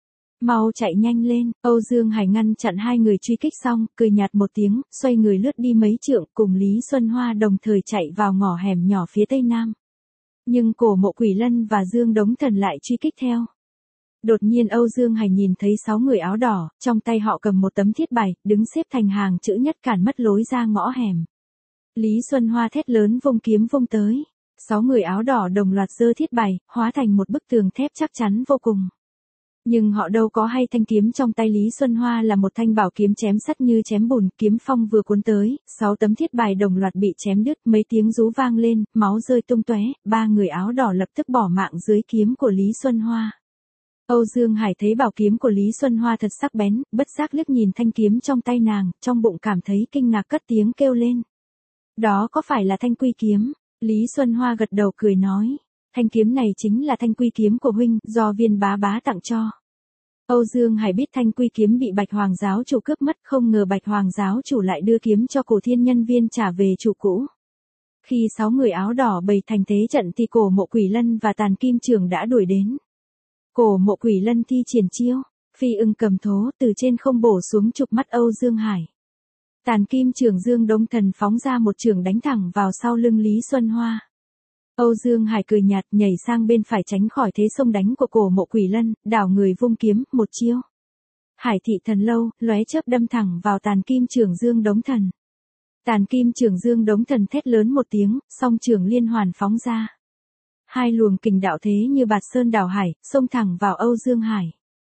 Mau chạy nhanh lên, Âu Dương Hải ngăn chặn hai người truy kích xong, cười nhạt một tiếng, xoay người lướt đi mấy trượng, cùng Lý Xuân Hoa đồng thời chạy vào ngõ hẻm nhỏ phía tây nam. Nhưng Cổ Mộ Quỷ Lân và Dương Đống Thần lại truy kích theo. Đột nhiên Âu Dương Hải nhìn thấy 6 người áo đỏ, trong tay họ cầm một tấm thiết bài, đứng xếp thành hàng chữ nhất cản mất lối ra ngõ hẻm. Lý Xuân Hoa thét lớn vung kiếm vung tới. 6 người áo đỏ đồng loạt giơ thiết bài, hóa thành một bức tường thép chắc chắn vô cùng. Nhưng họ đâu có hay thanh kiếm trong tay Lý Xuân Hoa là một thanh bảo kiếm chém sắt như chém bùn, kiếm phong vừa cuốn tới, 6 tấm thiết bài đồng loạt bị chém đứt, mấy tiếng rú vang lên, máu rơi tung tóe, 3 người áo đỏ lập tức bỏ mạng dưới kiếm của Lý Xuân Hoa. Âu Dương Hải thấy bảo kiếm của Lý Xuân Hoa thật sắc bén, bất giác liếc nhìn thanh kiếm trong tay nàng, trong bụng cảm thấy kinh ngạc cất tiếng kêu lên. Đó có phải là thanh quy kiếm? Lý Xuân Hoa gật đầu cười nói. Thanh kiếm này chính là thanh quy kiếm của huynh, do Viên bá bá tặng cho. Âu Dương Hải biết thanh quy kiếm bị Bạch Hoàng giáo chủ cướp mất, không ngờ Bạch Hoàng giáo chủ lại đưa kiếm cho Cổ Thiên Nhân Viên trả về chủ cũ. Khi 6 người áo đỏ bày thành thế trận thì Cổ Mộ Quỷ Lân và Tàn Kim Trường đã đuổi đến. Cổ Mộ Quỷ Lân thi triển chiêu, phi ưng cầm thố từ trên không bổ xuống chụp mắt Âu Dương Hải. Tàn Kim Trường Dương Đống Thần phóng ra một trường đánh thẳng vào sau lưng Lý Xuân Hoa. Âu Dương Hải cười nhạt nhảy sang bên phải tránh khỏi thế xông đánh của Cổ Mộ Quỷ Lân, đảo người vung kiếm, một chiêu. Hải thị thần lâu, lóe chớp đâm thẳng vào Tàn Kim Trường Dương Đống Thần. Tàn Kim Trường Dương Đống Thần thét lớn một tiếng, song trường liên hoàn phóng ra. Hai luồng kình đạo thế như bạt sơn đảo hải, xông thẳng vào Âu Dương Hải.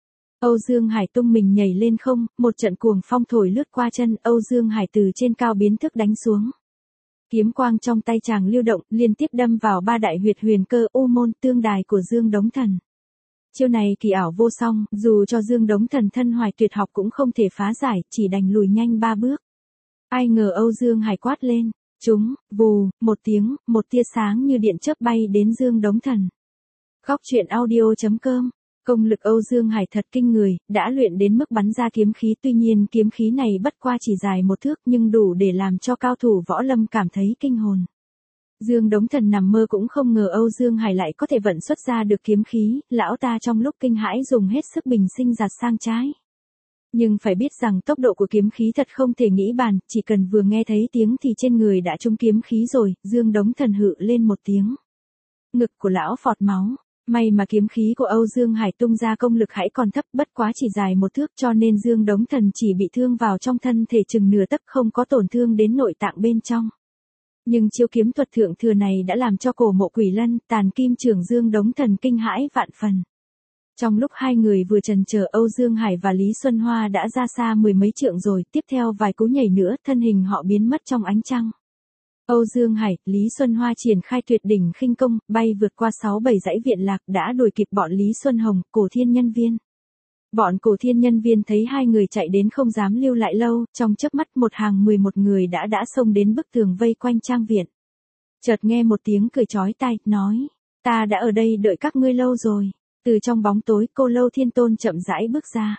Âu Dương Hải tung mình nhảy lên không, một trận cuồng phong thổi lướt qua chân, Âu Dương Hải từ trên cao biến thức đánh xuống. Kiếm quang trong tay chàng lưu động, liên tiếp đâm vào 3 đại huyệt huyền cơ u môn tương đài của Dương Đống Thần. Chiêu này kỳ ảo vô song, dù cho Dương Đống Thần thân hoài tuyệt học cũng không thể phá giải, chỉ đành lùi nhanh 3 bước. Ai ngờ Âu Dương Hải quát lên. Chúng, vù, một tiếng, một tia sáng như điện chớp bay đến Dương Đống Thần. Góc truyện audio.com. Công lực Âu Dương Hải thật kinh người, đã luyện đến mức bắn ra kiếm khí, tuy nhiên kiếm khí này bất qua chỉ dài 1 thước nhưng đủ để làm cho cao thủ võ lâm cảm thấy kinh hồn. Dương Đống Thần nằm mơ cũng không ngờ Âu Dương Hải lại có thể vận xuất ra được kiếm khí, lão ta trong lúc kinh hãi dùng hết sức bình sinh giạt sang trái. Nhưng phải biết rằng tốc độ của kiếm khí thật không thể nghĩ bàn, chỉ cần vừa nghe thấy tiếng thì trên người đã trúng kiếm khí rồi, Dương Đống Thần hự lên một tiếng. Ngực của lão phọt máu, may mà kiếm khí của Âu Dương Hải tung ra công lực hãy còn thấp, bất quá chỉ dài 1 thước cho nên Dương Đống Thần chỉ bị thương vào trong thân thể chừng nửa tấc, không có tổn thương đến nội tạng bên trong. Nhưng chiêu kiếm thuật thượng thừa này đã làm cho Cổ Mộ Quỷ Lân, Tàn Kim Trường Dương Đống Thần kinh hãi vạn phần. Trong lúc hai người vừa chần chờ, Âu Dương Hải và Lý Xuân Hoa đã ra xa 10 mấy trượng rồi, tiếp theo vài cú nhảy nữa, thân hình họ biến mất trong ánh trăng. Âu Dương Hải, Lý Xuân Hoa triển khai tuyệt đỉnh khinh công, bay vượt qua 6-7 dãy viện lạc đã đuổi kịp bọn Lý Xuân Hồng, Cổ Thiên Nhân Viên. Bọn Cổ Thiên Nhân Viên thấy hai người chạy đến không dám lưu lại lâu, trong chớp mắt một hàng 11 người đã xông đến bức tường vây quanh trang viện. Chợt nghe một tiếng cười chói tai, nói, ta đã ở đây đợi các ngươi lâu rồi. Từ trong bóng tối, Cô Lâu Thiên Tôn chậm rãi bước ra.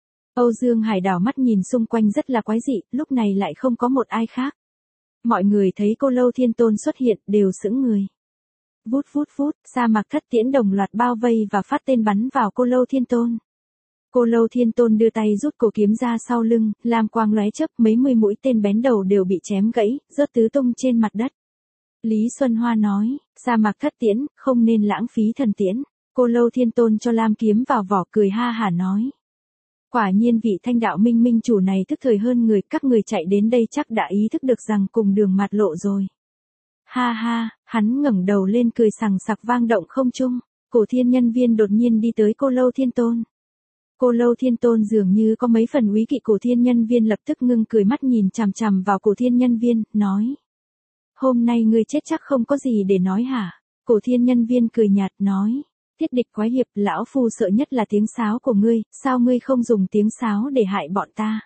Âu Dương Hải đảo mắt nhìn xung quanh rất là quái dị, lúc này lại không có một ai khác. Mọi người thấy Cô Lâu Thiên Tôn xuất hiện, đều sững người. Vút vút vút, Sa Mạc Thất Tiễn đồng loạt bao vây và phát tên bắn vào Cô Lâu Thiên Tôn. Cô Lâu Thiên Tôn đưa tay rút cổ kiếm ra sau lưng, lam quang lóe chớp, mấy mươi mũi tên bén đầu đều bị chém gãy, rớt tứ tung trên mặt đất. Lý Xuân Hoa nói, Sa Mạc Thất Tiễn, không nên lãng phí thần tiễn. Cô Lâu Thiên Tôn cho lam kiếm vào vỏ, cười ha hả nói. Quả nhiên vị Thanh Đạo Minh Minh chủ này thức thời hơn người, các người chạy đến đây chắc đã ý thức được rằng cùng đường mặt lộ rồi. Ha ha, hắn ngẩng đầu lên cười sằng sặc vang động không trung. Cổ Thiên Nhân Viên đột nhiên đi tới Cô Lâu Thiên Tôn. Cô Lâu Thiên Tôn dường như có mấy phần úy kỵ Cổ Thiên Nhân Viên, lập tức ngưng cười mắt nhìn chằm chằm vào Cổ Thiên Nhân Viên, nói. Hôm nay ngươi chết chắc không có gì để nói hả? Cổ Thiên Nhân Viên cười nhạt nói. Thiết địch quái hiệp, lão phu sợ nhất là tiếng sáo của ngươi, sao ngươi không dùng tiếng sáo để hại bọn ta?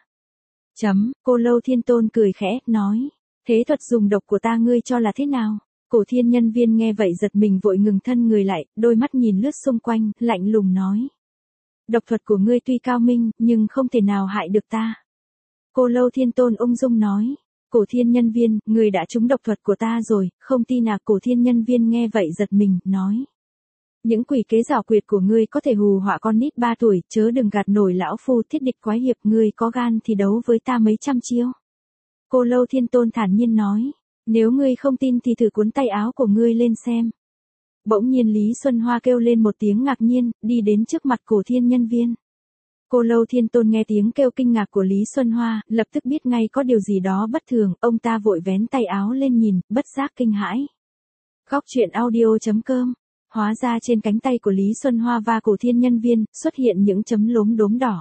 Cô Lâu Thiên Tôn cười khẽ, nói. Thế thuật dùng độc của ta ngươi cho là thế nào? Cổ Thiên Nhân Viên nghe vậy giật mình vội ngừng thân người lại, đôi mắt nhìn lướt xung quanh, lạnh lùng nói. Độc thuật của ngươi tuy cao minh, nhưng không thể nào hại được ta. Cô Lâu Thiên Tôn ung dung nói. Cổ Thiên Nhân Viên, ngươi đã trúng độc thuật của ta rồi, không tin à? Cổ Thiên Nhân Viên nghe vậy giật mình, nói. Những quỷ kế giảo quyệt của ngươi có thể hù họa con nít 3 tuổi, chớ đừng gạt nổi lão phu. Thiết địch quái hiệp, ngươi có gan thì đấu với ta mấy trăm chiêu. Cô Lâu Thiên Tôn thản nhiên nói. Nếu ngươi không tin thì thử cuốn tay áo của ngươi lên xem. Bỗng nhiên Lý Xuân Hoa kêu lên một tiếng ngạc nhiên, đi đến trước mặt Cổ Thiên Nhân Viên. Cô Lâu Thiên Tôn nghe tiếng kêu kinh ngạc của Lý Xuân Hoa, lập tức biết ngay có điều gì đó bất thường, ông ta vội vén tay áo lên nhìn, bất giác kinh hãi. Góc truyện audio.com. Hóa ra trên cánh tay của Lý Xuân Hoa và Cổ Thiên Nhân Viên, xuất hiện những chấm lốm đốm đỏ.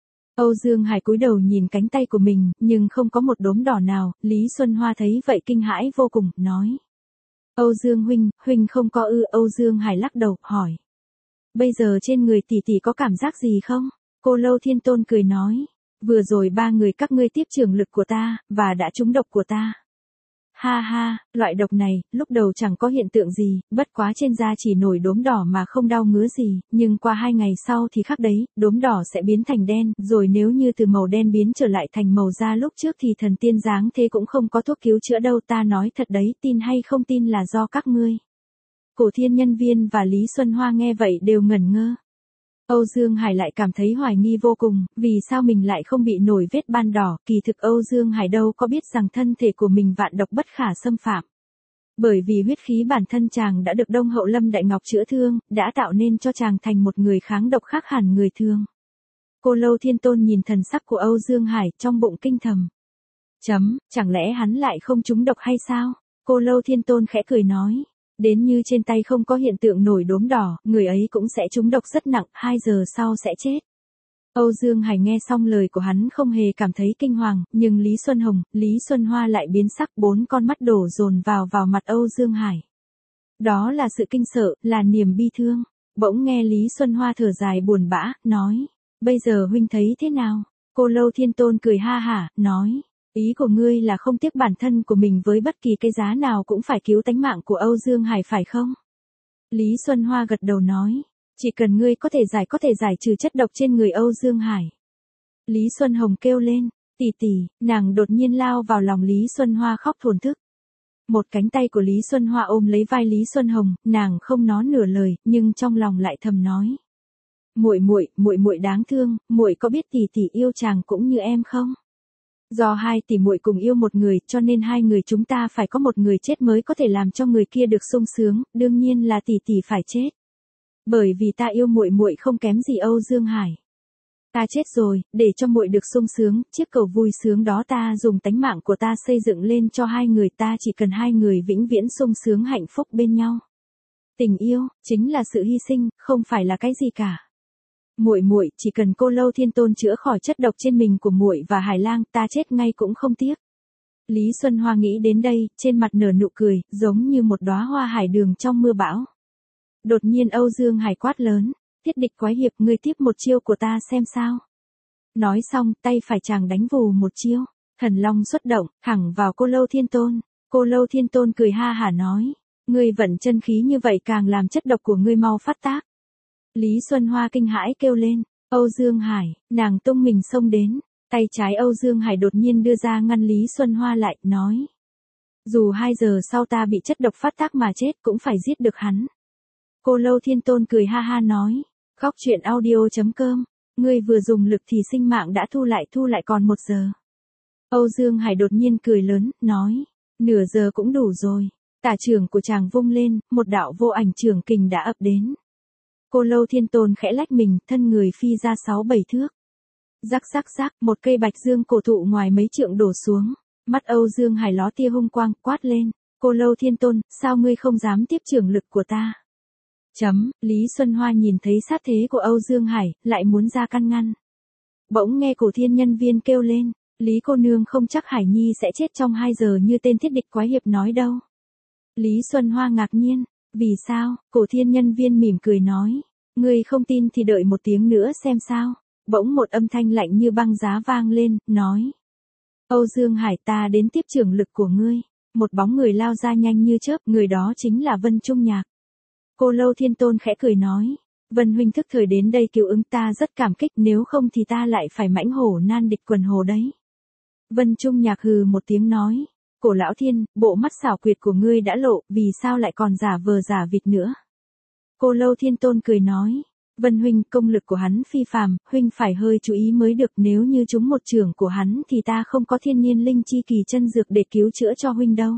Âu Dương Hải cúi đầu nhìn cánh tay của mình, nhưng không có một đốm đỏ nào. Lý Xuân Hoa thấy vậy kinh hãi vô cùng, nói. Âu Dương huynh không có ư? Âu Dương Hải lắc đầu, hỏi. Bây giờ trên người tỷ tỷ có cảm giác gì không? Cô Lâu Thiên Tôn cười nói. Vừa rồi 3 người các ngươi tiếp trường lực của ta, và đã trúng độc của ta. Ha ha, loại độc này, lúc đầu chẳng có hiện tượng gì, bất quá trên da chỉ nổi đốm đỏ mà không đau ngứa gì, nhưng qua 2 ngày sau thì khác đấy, đốm đỏ sẽ biến thành đen, rồi nếu như từ màu đen biến trở lại thành màu da lúc trước thì thần tiên dáng thế cũng không có thuốc cứu chữa đâu. Ta nói thật đấy, tin hay không tin là do các ngươi. Cổ Thiên Nhân Viên và Lý Xuân Hoa nghe vậy đều ngẩn ngơ. Âu Dương Hải lại cảm thấy hoài nghi vô cùng, vì sao mình lại không bị nổi vết ban đỏ? Kỳ thực Âu Dương Hải đâu có biết rằng thân thể của mình vạn độc bất khả xâm phạm. Bởi vì huyết khí bản thân chàng đã được Đông Hậu Lâm Đại Ngọc chữa thương, đã tạo nên cho chàng thành một người kháng độc khác hẳn người thường. Cô Lâu Thiên Tôn nhìn thần sắc của Âu Dương Hải, trong bụng kinh thầm. Chẳng lẽ hắn lại không trúng độc hay sao? Cô Lâu Thiên Tôn khẽ cười nói. Đến như trên tay không có hiện tượng nổi đốm đỏ, người ấy cũng sẽ trúng độc rất nặng, 2 giờ sau sẽ chết. Âu Dương Hải nghe xong lời của hắn không hề cảm thấy kinh hoàng, nhưng Lý Xuân Hồng, Lý Xuân Hoa lại biến sắc, 4 con mắt đổ dồn vào mặt Âu Dương Hải. Đó là sự kinh sợ, là niềm bi thương. Bỗng nghe Lý Xuân Hoa thở dài buồn bã, nói. Bây giờ huynh thấy thế nào? Cô Lâu Thiên Tôn cười ha hả, nói. Ý của ngươi là không tiếc bản thân của mình với bất kỳ cái giá nào cũng phải cứu tánh mạng của Âu Dương Hải phải không? Lý Xuân Hoa gật đầu nói. Chỉ cần ngươi có thể giải trừ chất độc trên người Âu Dương Hải. Lý Xuân Hồng kêu lên. Tỷ, nàng đột nhiên lao vào lòng Lý Xuân Hoa khóc thổn thức. Một cánh tay của Lý Xuân Hoa ôm lấy vai Lý Xuân Hồng, nàng không nói nửa lời, nhưng trong lòng lại thầm nói. Muội đáng thương, muội có biết tỷ yêu chàng cũng như em không? Do 2 tỷ muội cùng yêu một người, cho nên 2 người chúng ta phải có một người chết mới có thể làm cho người kia được sung sướng, đương nhiên là tỷ phải chết. Bởi vì ta yêu muội không kém gì Âu Dương Hải. Ta chết rồi, để cho muội được sung sướng, chiếc cầu vui sướng đó ta dùng tánh mạng của ta xây dựng lên cho 2 người, ta chỉ cần 2 người vĩnh viễn sung sướng hạnh phúc bên nhau. Tình yêu chính là sự hy sinh, không phải là cái gì cả. Muội, chỉ cần cô Lâu Thiên Tôn chữa khỏi chất độc trên mình của muội và Hải Lang, ta chết ngay cũng không tiếc. Lý Xuân Hoa nghĩ đến đây, trên mặt nở nụ cười, giống như một đóa hoa hải đường trong mưa bão. Đột nhiên Âu Dương Hải quát lớn, Thiết địch quái hiệp, ngươi tiếp một chiêu của ta xem sao. Nói xong, tay phải chàng đánh vù một chiêu, thần long xuất động, thẳng vào cô Lâu Thiên Tôn. Cô Lâu Thiên Tôn cười ha hả nói, ngươi vận chân khí như vậy càng làm chất độc của ngươi mau phát tác. Lý Xuân Hoa kinh hãi kêu lên, Âu Dương Hải, nàng tung mình xông đến, tay trái Âu Dương Hải đột nhiên đưa ra ngăn Lý Xuân Hoa lại, nói. Dù 2 giờ sau ta bị chất độc phát tác mà chết cũng phải giết được hắn. Cô Lâu Thiên Tôn cười ha ha nói, góc truyện audio.com, ngươi vừa dùng lực thì sinh mạng đã thu lại còn 1 giờ. Âu Dương Hải đột nhiên cười lớn, nói, nửa giờ cũng đủ rồi. Tả trưởng của chàng vung lên, một đạo vô ảnh trưởng kình đã ập đến. Cô Lâu Thiên Tôn khẽ lách mình, thân người phi ra 6-7 thước. Rắc, một cây bạch dương cổ thụ ngoài mấy trượng đổ xuống. Mắt Âu Dương Hải ló tia hung quang, quát lên. Cô Lâu Thiên Tôn, sao ngươi không dám tiếp trưởng lực của ta? Lý Xuân Hoa nhìn thấy sát thế của Âu Dương Hải, lại muốn ra căn ngăn. Bỗng nghe Cổ Thiên Nhân Viên kêu lên. Lý cô nương không chắc Hải Nhi sẽ chết trong 2 giờ như tên thiết địch quái hiệp nói đâu. Lý Xuân Hoa ngạc nhiên. Vì sao? Cổ thiên nhân viên mỉm cười nói. Ngươi không tin thì đợi một tiếng nữa xem sao. Bỗng một âm thanh lạnh như băng giá vang lên, nói. Âu Dương Hải, ta đến tiếp trưởng lực của ngươi. Một bóng người lao ra nhanh như chớp, người đó chính là Vân Trung Nhạc. Cô Lâu Thiên Tôn khẽ cười nói. Vân huynh thức thời đến đây cứu ứng ta rất cảm kích, nếu không thì ta lại phải mãnh hổ nan địch quần hồ đấy. Vân Trung Nhạc hừ một tiếng nói. Cổ lão thiên, bộ mắt xảo quyệt của ngươi đã lộ, vì sao lại còn giả vờ giả vịt nữa? Cô Lâu Thiên Tôn cười nói. Vân huynh, công lực của hắn phi phàm, huynh phải hơi chú ý mới được, nếu như trúng một chưởng của hắn thì ta không có thiên nhiên linh chi kỳ chân dược để cứu chữa cho huynh đâu.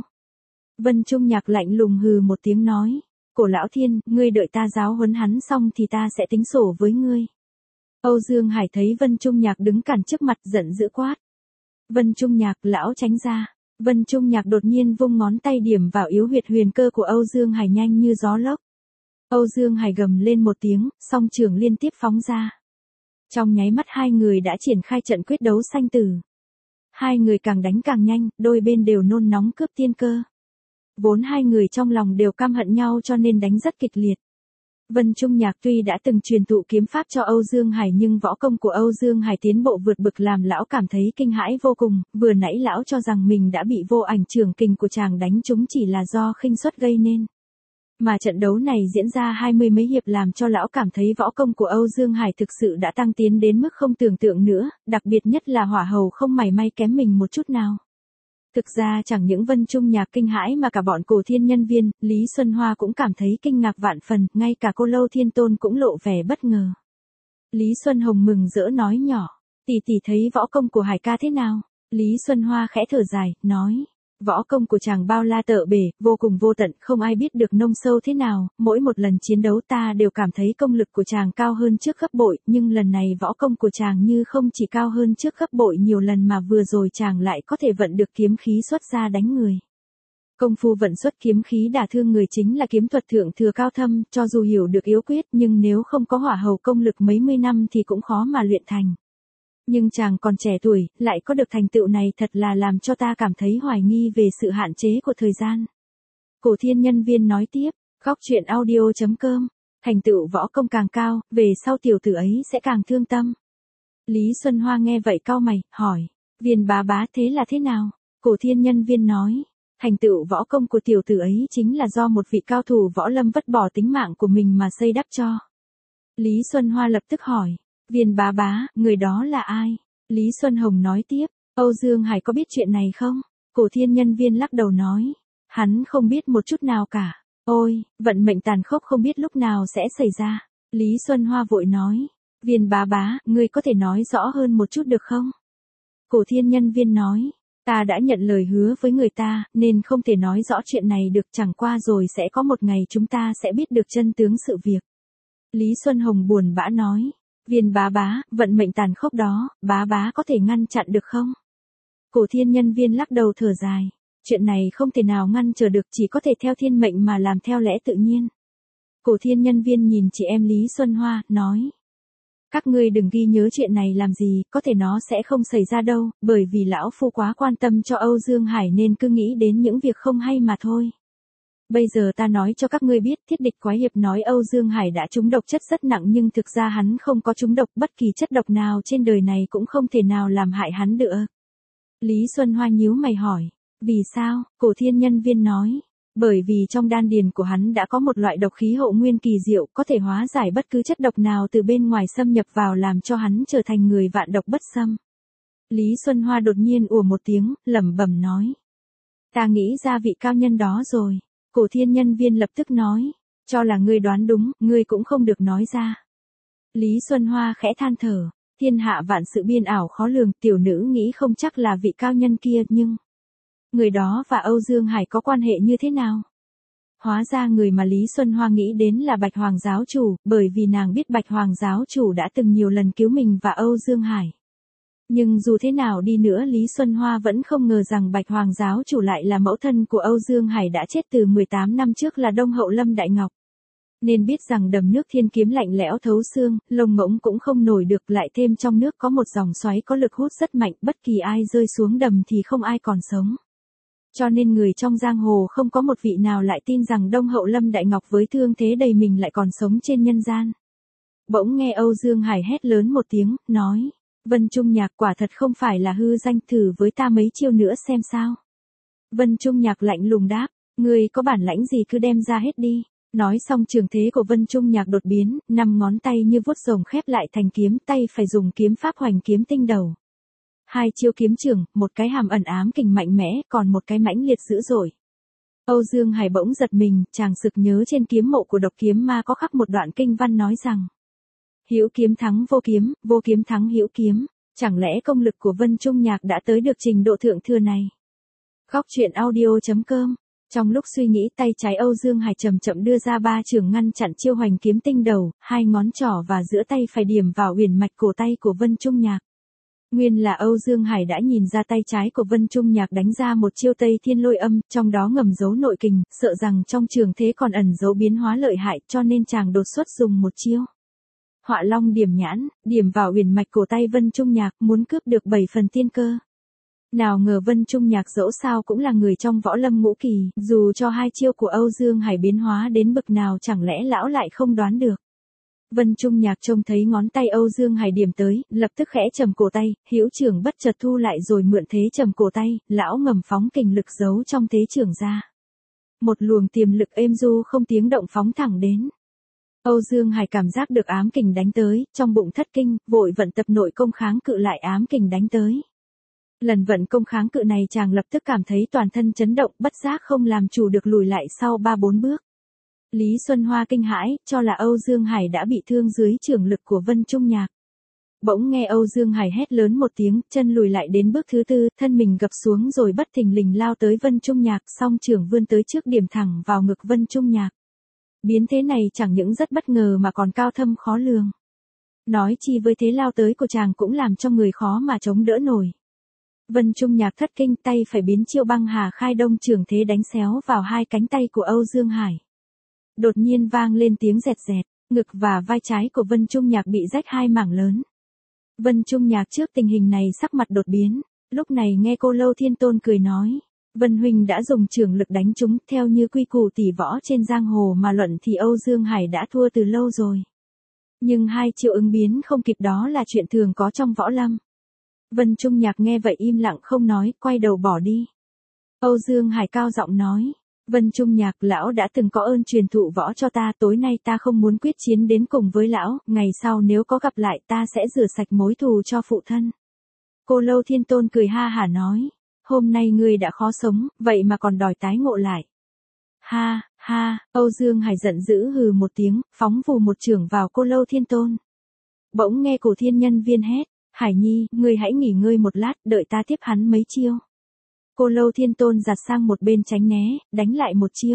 Vân Trung Nhạc lạnh lùng hừ một tiếng nói. Cổ lão thiên, ngươi đợi ta giáo huấn hắn xong thì ta sẽ tính sổ với ngươi. Âu Dương Hải thấy Vân Trung Nhạc đứng cản trước mặt giận dữ quát. Vân Trung Nhạc, lão tránh ra. Vân Trung Nhạc đột nhiên vung ngón tay điểm vào yếu huyệt huyền cơ của Âu Dương Hải nhanh như gió lốc. Âu Dương Hải gầm lên một tiếng, song trường liên tiếp phóng ra. Trong nháy mắt hai người đã triển khai trận quyết đấu sanh tử. Hai người càng đánh càng nhanh, đôi bên đều nôn nóng cướp tiên cơ. Vốn hai người trong lòng đều căm hận nhau cho nên đánh rất kịch liệt. Vân Trung Nhạc tuy đã từng truyền thụ kiếm pháp cho Âu Dương Hải nhưng võ công của Âu Dương Hải tiến bộ vượt bậc làm lão cảm thấy kinh hãi vô cùng, vừa nãy lão cho rằng mình đã bị vô ảnh chưởng kình của chàng đánh trúng chỉ là do khinh suất gây nên. Mà trận đấu này diễn ra 20 mấy hiệp làm cho lão cảm thấy võ công của Âu Dương Hải thực sự đã tăng tiến đến mức không tưởng tượng nữa, đặc biệt nhất là hỏa hầu không mảy may kém mình một chút nào. Thực ra chẳng những Vân Trung Nhạc kinh hãi mà cả bọn Cổ Thiên nhân viên, Lý Xuân Hoa cũng cảm thấy kinh ngạc vạn phần, ngay cả cô Lâu Thiên Tôn cũng lộ vẻ bất ngờ. Lý Xuân Hồng mừng rỡ nói nhỏ, tỷ tỷ thấy võ công của Hải ca thế nào? Lý Xuân Hoa khẽ thở dài, nói. Võ công của chàng bao la tợ bể, vô cùng vô tận, không ai biết được nông sâu thế nào, mỗi một lần chiến đấu ta đều cảm thấy công lực của chàng cao hơn trước gấp bội, nhưng lần này võ công của chàng như không chỉ cao hơn trước gấp bội nhiều lần mà vừa rồi chàng lại có thể vận được kiếm khí xuất ra đánh người. Công phu vận xuất kiếm khí đả thương người chính là kiếm thuật thượng thừa cao thâm, cho dù hiểu được yếu quyết nhưng nếu không có hỏa hầu công lực mấy mươi năm thì cũng khó mà luyện thành. Nhưng chàng còn trẻ tuổi, lại có được thành tựu này thật là làm cho ta cảm thấy hoài nghi về sự hạn chế của thời gian. Cổ Thiên nhân viên nói tiếp, góc truyện audio.com, thành tựu võ công càng cao, về sau tiểu tử ấy sẽ càng thương tâm. Lý Xuân Hoa nghe vậy cau mày, hỏi, Viên bá bá thế là thế nào? Cổ Thiên nhân viên nói, thành tựu võ công của tiểu tử ấy chính là do một vị cao thủ võ lâm vứt bỏ tính mạng của mình mà xây đắp cho. Lý Xuân Hoa lập tức hỏi. Viên bá bá, người đó là ai? Lý Xuân Hồng nói tiếp, Âu Dương Hải có biết chuyện này không? Cổ Thiên nhân viên lắc đầu nói, hắn không biết một chút nào cả. Ôi, vận mệnh tàn khốc không biết lúc nào sẽ xảy ra. Lý Xuân Hoa vội nói, Viên bá bá, ngươi có thể nói rõ hơn một chút được không? Cổ Thiên nhân viên nói, ta đã nhận lời hứa với người ta, nên không thể nói rõ chuyện này được, chẳng qua rồi sẽ có một ngày chúng ta sẽ biết được chân tướng sự việc. Lý Xuân Hồng buồn bã nói. Viên bá bá, vận mệnh tàn khốc đó, bá bá có thể ngăn chặn được không? Cổ Thiên nhân viên lắc đầu thở dài. Chuyện này không thể nào ngăn trở được, chỉ có thể theo thiên mệnh mà làm theo lẽ tự nhiên. Cổ Thiên nhân viên nhìn chị em Lý Xuân Hoa, nói. Các ngươi đừng ghi nhớ chuyện này làm gì, có thể nó sẽ không xảy ra đâu, bởi vì lão phu quá quan tâm cho Âu Dương Hải nên cứ nghĩ đến những việc không hay mà thôi. Bây giờ ta nói cho các ngươi biết, Thiết Địch Quái Hiệp nói Âu Dương Hải đã trúng độc chất rất nặng nhưng thực ra hắn không có trúng độc, bất kỳ chất độc nào trên đời này cũng không thể nào làm hại hắn được. Lý Xuân Hoa nhíu mày hỏi, vì sao? Cổ Thiên nhân viên nói, bởi vì trong đan điền của hắn đã có một loại độc khí hậu nguyên kỳ diệu, có thể hóa giải bất cứ chất độc nào từ bên ngoài xâm nhập vào làm cho hắn trở thành người vạn độc bất xâm. Lý Xuân Hoa đột nhiên ủa một tiếng, lẩm bẩm nói, ta nghĩ ra vị cao nhân đó rồi. Cổ Thiên nhân viên lập tức nói, cho là ngươi đoán đúng, ngươi cũng không được nói ra. Lý Xuân Hoa khẽ than thở, thiên hạ vạn sự biên ảo khó lường, tiểu nữ nghĩ không chắc là vị cao nhân kia, nhưng người đó và Âu Dương Hải có quan hệ như thế nào? Hóa ra người mà Lý Xuân Hoa nghĩ đến là Bạch Hoàng giáo chủ, bởi vì nàng biết Bạch Hoàng giáo chủ đã từng nhiều lần cứu mình và Âu Dương Hải. Nhưng dù thế nào đi nữa Lý Xuân Hoa vẫn không ngờ rằng Bạch Hoàng giáo chủ lại là mẫu thân của Âu Dương Hải đã chết từ 18 năm trước là Đông Hậu Lâm Đại Ngọc. Nên biết rằng đầm nước thiên kiếm lạnh lẽo thấu xương, lông ngỗng cũng không nổi được, lại thêm trong nước có một dòng xoáy có lực hút rất mạnh, bất kỳ ai rơi xuống đầm thì không ai còn sống. Cho nên người trong giang hồ không có một vị nào lại tin rằng Đông Hậu Lâm Đại Ngọc với thương thế đầy mình lại còn sống trên nhân gian. Bỗng nghe Âu Dương Hải hét lớn một tiếng, nói, Vân Trung Nhạc quả thật không phải là hư danh, thử với ta mấy chiêu nữa xem sao. Vân Trung Nhạc lạnh lùng đáp, ngươi có bản lãnh gì cứ đem ra hết đi. Nói xong trường thế của Vân Trung Nhạc đột biến, 5 ngón tay như vuốt rồng khép lại thành kiếm, tay phải dùng kiếm pháp hoành kiếm tinh đầu. 2 chiêu kiếm trường, một cái hàm ẩn ám kình mạnh mẽ, còn một cái mãnh liệt dữ dội. Âu Dương Hải bỗng giật mình, chàng sực nhớ trên kiếm mộ của độc kiếm ma có khắc một đoạn kinh văn nói rằng: hữu kiếm thắng vô kiếm thắng hữu kiếm. Chẳng lẽ công lực của Vân Trung Nhạc đã tới được trình độ thượng thừa này? Khóc chuyện audio.com. Trong lúc suy nghĩ, tay trái Âu Dương Hải chậm chậm đưa ra 3 chưởng ngăn chặn chiêu hoành kiếm tinh đầu, 2 ngón trỏ và giữa tay phải điểm vào uyển mạch cổ tay của Vân Trung Nhạc. Nguyên là Âu Dương Hải đã nhìn ra tay trái của Vân Trung Nhạc đánh ra một chiêu Tây Thiên Lôi Âm, trong đó ngầm giấu nội kình, sợ rằng trong trường thế còn ẩn giấu biến hóa lợi hại, cho nên chàng đột xuất dùng một chiêu Họa Long điểm nhãn, điểm vào uyển mạch cổ tay Vân Trung Nhạc, muốn cướp được 7 phần tiên cơ. Nào ngờ Vân Trung Nhạc dẫu sao cũng là người trong võ lâm ngũ kỳ, dù cho 2 chiêu của Âu Dương Hải biến hóa đến bực nào chẳng lẽ lão lại không đoán được. Vân Trung Nhạc trông thấy ngón tay Âu Dương Hải điểm tới, lập tức khẽ trầm cổ tay, hữu trưởng bất chợt thu lại rồi mượn thế trầm cổ tay, lão ngầm phóng kình lực giấu trong thế trưởng ra. Một luồng tiềm lực êm du không tiếng động phóng thẳng đến. Âu Dương Hải cảm giác được ám kình đánh tới, trong bụng thất kinh, vội vận tập nội công kháng cự lại ám kình đánh tới. Lần vận công kháng cự này chàng lập tức cảm thấy toàn thân chấn động, bất giác không làm chủ được lùi lại sau 3-4 bước. Lý Xuân Hoa kinh hãi, cho là Âu Dương Hải đã bị thương dưới chưởng lực của Vân Trung Nhạc. Bỗng nghe Âu Dương Hải hét lớn một tiếng, chân lùi lại đến bước thứ 4, thân mình gập xuống rồi bất thình lình lao tới Vân Trung Nhạc, song chưởng vươn tới trước điểm thẳng vào ngực Vân Trung Nhạc. Biến thế này chẳng những rất bất ngờ mà còn cao thâm khó lường. Nói chi với thế lao tới của chàng cũng làm cho người khó mà chống đỡ nổi. Vân Trung Nhạc thất kinh, tay phải biến chiêu Băng Hà Khai Đông chưởng thế đánh xéo vào 2 cánh tay của Âu Dương Hải. Đột nhiên vang lên tiếng rẹt rẹt, ngực và vai trái của Vân Trung Nhạc bị rách 2 mảng lớn. Vân Trung Nhạc trước tình hình này sắc mặt đột biến, lúc này nghe Cô Lâu Thiên Tôn cười nói, Vân huynh đã dùng chưởng lực đánh chúng, theo như quy củ tỷ võ trên giang hồ mà luận thì Âu Dương Hải đã thua từ lâu rồi. Nhưng 2 chiêu ứng biến không kịp đó là chuyện thường có trong võ lâm. Vân Trung Nhạc nghe vậy im lặng không nói, quay đầu bỏ đi. Âu Dương Hải cao giọng nói, Vân Trung Nhạc, lão đã từng có ơn truyền thụ võ cho ta, tối nay ta không muốn quyết chiến đến cùng với lão, ngày sau nếu có gặp lại ta sẽ rửa sạch mối thù cho phụ thân. Cô Lâu Thiên Tôn cười ha hả nói, hôm nay ngươi đã khó sống, vậy mà còn đòi tái ngộ lại. Ha, ha, Âu Dương Hải giận dữ hừ một tiếng, phóng vù một chưởng vào Cô Lâu Thiên Tôn. Bỗng nghe Cổ Thiên Nhân Viên hét, Hải Nhi, ngươi hãy nghỉ ngơi một lát, đợi ta tiếp hắn mấy chiêu. Cô Lâu Thiên Tôn giặt sang một bên tránh né, đánh lại một chiêu.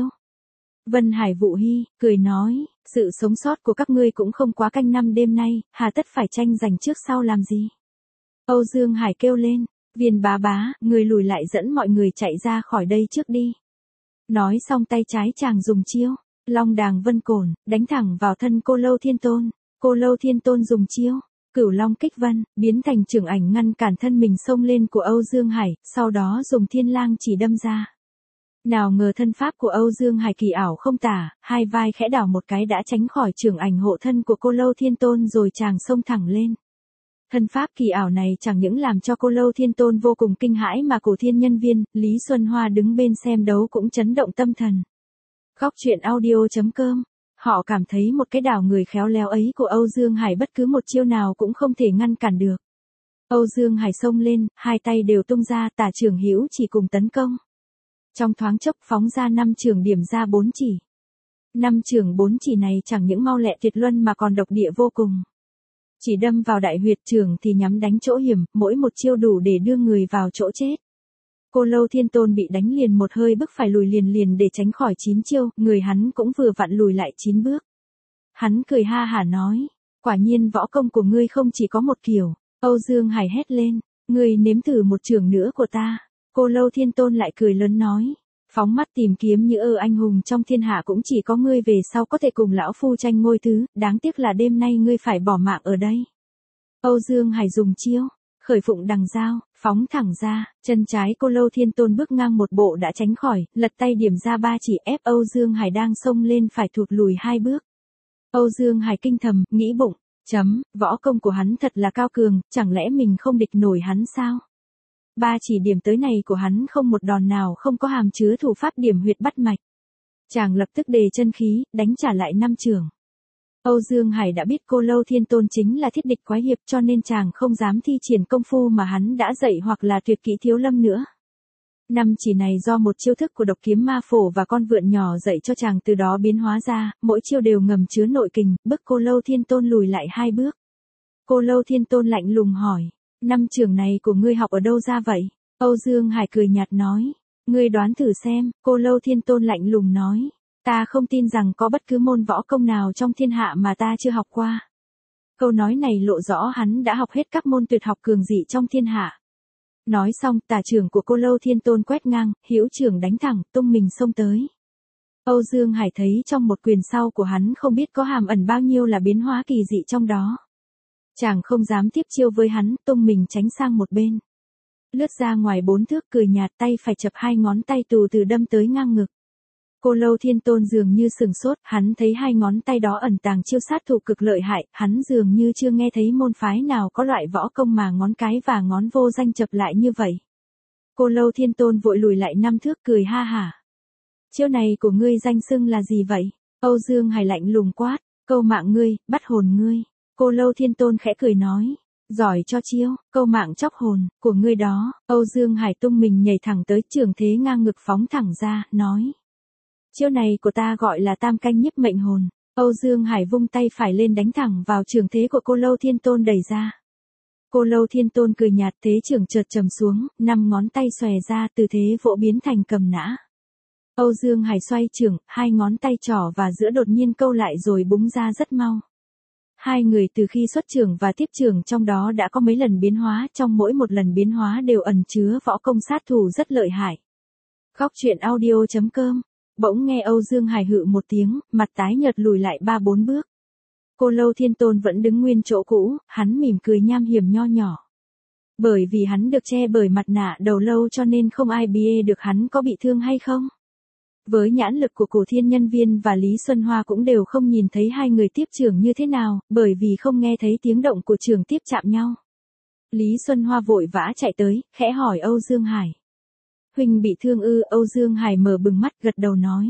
Vân Hải Vũ Hy, cười nói, sự sống sót của các ngươi cũng không quá canh năm đêm nay, hà tất phải tranh giành trước sau làm gì. Âu Dương Hải kêu lên, Viên bá bá, người lùi lại dẫn mọi người chạy ra khỏi đây trước đi. Nói xong tay trái chàng dùng chiêu Long Đàng Vân Cổn, đánh thẳng vào thân Cô Lâu Thiên Tôn. Cô Lâu Thiên Tôn dùng chiêu Cửu Long Kích Vân, biến thành chưởng ảnh ngăn cản thân mình xông lên của Âu Dương Hải, sau đó dùng Thiên Lang chỉ đâm ra. Nào ngờ thân pháp của Âu Dương Hải kỳ ảo không tả, 2 vai khẽ đảo một cái đã tránh khỏi chưởng ảnh hộ thân của Cô Lâu Thiên Tôn rồi chàng xông thẳng lên. Thân pháp kỳ ảo này chẳng những làm cho Cô Lâu Thiên Tôn vô cùng kinh hãi mà Cổ Thiên Nhân Viên, Lý Xuân Hoa đứng bên xem đấu cũng chấn động tâm thần. Khóc chuyện audio.com. Họ cảm thấy một cái đảo người khéo léo ấy của Âu Dương Hải bất cứ một chiêu nào cũng không thể ngăn cản được. Âu Dương Hải xông lên, 2 tay đều tung ra, tả chưởng hữu chỉ cùng tấn công. Trong thoáng chốc phóng ra 5 chưởng điểm ra 4 chỉ. 5 chưởng 4 chỉ này chẳng những mau lẹ tuyệt luân mà còn độc địa vô cùng. Chỉ đâm vào đại huyệt chưởng thì nhắm đánh chỗ hiểm, mỗi một chiêu đủ để đưa người vào chỗ chết. Cô Lâu Thiên Tôn bị đánh liền một hơi bức phải lùi liền để tránh khỏi 9 chiêu, người hắn cũng vừa vặn lùi lại 9 bước. Hắn cười ha hả nói, quả nhiên võ công của ngươi không chỉ có một kiểu. Âu Dương Hải hét lên, ngươi nếm thử một chưởng nữa của ta. Cô Lâu Thiên Tôn lại cười lớn nói, phóng mắt tìm kiếm như anh hùng trong thiên hạ cũng chỉ có ngươi về sau có thể cùng lão phu tranh ngôi thứ, đáng tiếc là đêm nay ngươi phải bỏ mạng ở đây. Âu Dương Hải dùng chiêu khởi phụng đằng dao, phóng thẳng ra, chân trái Cô Lâu Thiên Tôn bước ngang một bộ đã tránh khỏi, lật tay điểm ra ba chỉ ép Âu Dương Hải đang xông lên phải thụt lùi hai bước. Âu Dương Hải kinh thầm, nghĩ bụng, võ công của hắn thật là cao cường, chẳng lẽ mình không địch nổi hắn sao? Ba chỉ điểm tới này của hắn không một đòn nào không có hàm chứa thủ pháp điểm huyệt bắt mạch. Chàng lập tức đề chân khí, đánh trả lại 5 chưởng. Âu Dương Hải đã biết Cô Lâu Thiên Tôn chính là thiết địch quái hiệp cho nên chàng không dám thi triển công phu mà hắn đã dạy hoặc là tuyệt kỹ Thiếu Lâm nữa. 5 chỉ này do một chiêu thức của độc kiếm ma phổ và con vượn nhỏ dạy cho chàng từ đó biến hóa ra, mỗi chiêu đều ngầm chứa nội kình, bức Cô Lâu Thiên Tôn lùi lại 2 bước. Cô Lâu Thiên Tôn lạnh lùng hỏi, 5 chưởng này của ngươi học ở đâu ra vậy? Âu Dương Hải cười nhạt nói, ngươi đoán thử xem. Cô Lâu Thiên Tôn lạnh lùng nói, ta không tin rằng có bất cứ môn võ công nào trong thiên hạ mà ta chưa học qua. Câu nói này lộ rõ hắn đã học hết các môn tuyệt học cường dị trong thiên hạ. Nói xong, tả chưởng của Cô Lâu Thiên Tôn quét ngang, hữu chưởng đánh thẳng, tung mình xông tới. Âu Dương Hải thấy trong một quyền sau của hắn không biết có hàm ẩn bao nhiêu là biến hóa kỳ dị trong đó. Chàng không dám tiếp chiêu với hắn, tung mình tránh sang một bên. Lướt ra ngoài 4 thước cười nhạt, tay phải chập 2 ngón tay tù từ đâm tới ngang ngực. Cô Lâu Thiên Tôn dường như sừng sốt, hắn thấy 2 ngón tay đó ẩn tàng chiêu sát thủ cực lợi hại, hắn dường như chưa nghe thấy môn phái nào có loại võ công mà ngón cái và ngón vô danh chập lại như vậy. Cô Lâu Thiên Tôn vội lùi lại 5 thước cười ha hả. Chiêu này của ngươi danh xưng là gì vậy? Âu Dương Hải lạnh lùng quát, câu mạng ngươi, bắt hồn ngươi. Cô Lâu Thiên Tôn khẽ cười nói, giỏi cho chiêu, câu mạng chóc hồn, của ngươi đó. Âu Dương Hải tung mình nhảy thẳng tới trường thế ngang ngực phóng thẳng ra, nói. Chiêu này của ta gọi là tam canh nhiếp mệnh hồn. Âu Dương Hải vung tay phải lên đánh thẳng vào trường thế của Cô Lâu Thiên Tôn đẩy ra. Cô Lâu Thiên Tôn cười nhạt, thế trường chợt trầm xuống, 5 ngón tay xòe ra, từ thế vỗ biến thành cầm nã. Âu Dương Hải xoay chưởng, 2 ngón tay trỏ và giữa đột nhiên câu lại rồi búng ra rất mau. Hai người từ khi xuất chưởng và tiếp chưởng trong đó đã có mấy lần biến hóa, trong mỗi một lần biến hóa đều ẩn chứa võ công sát thủ rất lợi hại. Góc truyện audio.com. Bỗng nghe Âu Dương Hải hự một tiếng, mặt tái nhợt lùi lại 3-4 bước. Cô Lâu Thiên Tôn vẫn đứng nguyên chỗ cũ, hắn mỉm cười nham hiểm nho nhỏ. Bởi vì hắn được che bởi mặt nạ đầu lâu cho nên không ai bie được hắn có bị thương hay không. Với nhãn lực của Cổ Thiên Nhân Viên và Lý Xuân Hoa cũng đều không nhìn thấy hai người tiếp chưởng như thế nào, bởi vì không nghe thấy tiếng động của chưởng tiếp chạm nhau. Lý Xuân Hoa vội vã chạy tới, khẽ hỏi Âu Dương Hải. Huynh bị thương ư? Âu Dương Hải mở bừng mắt gật đầu nói.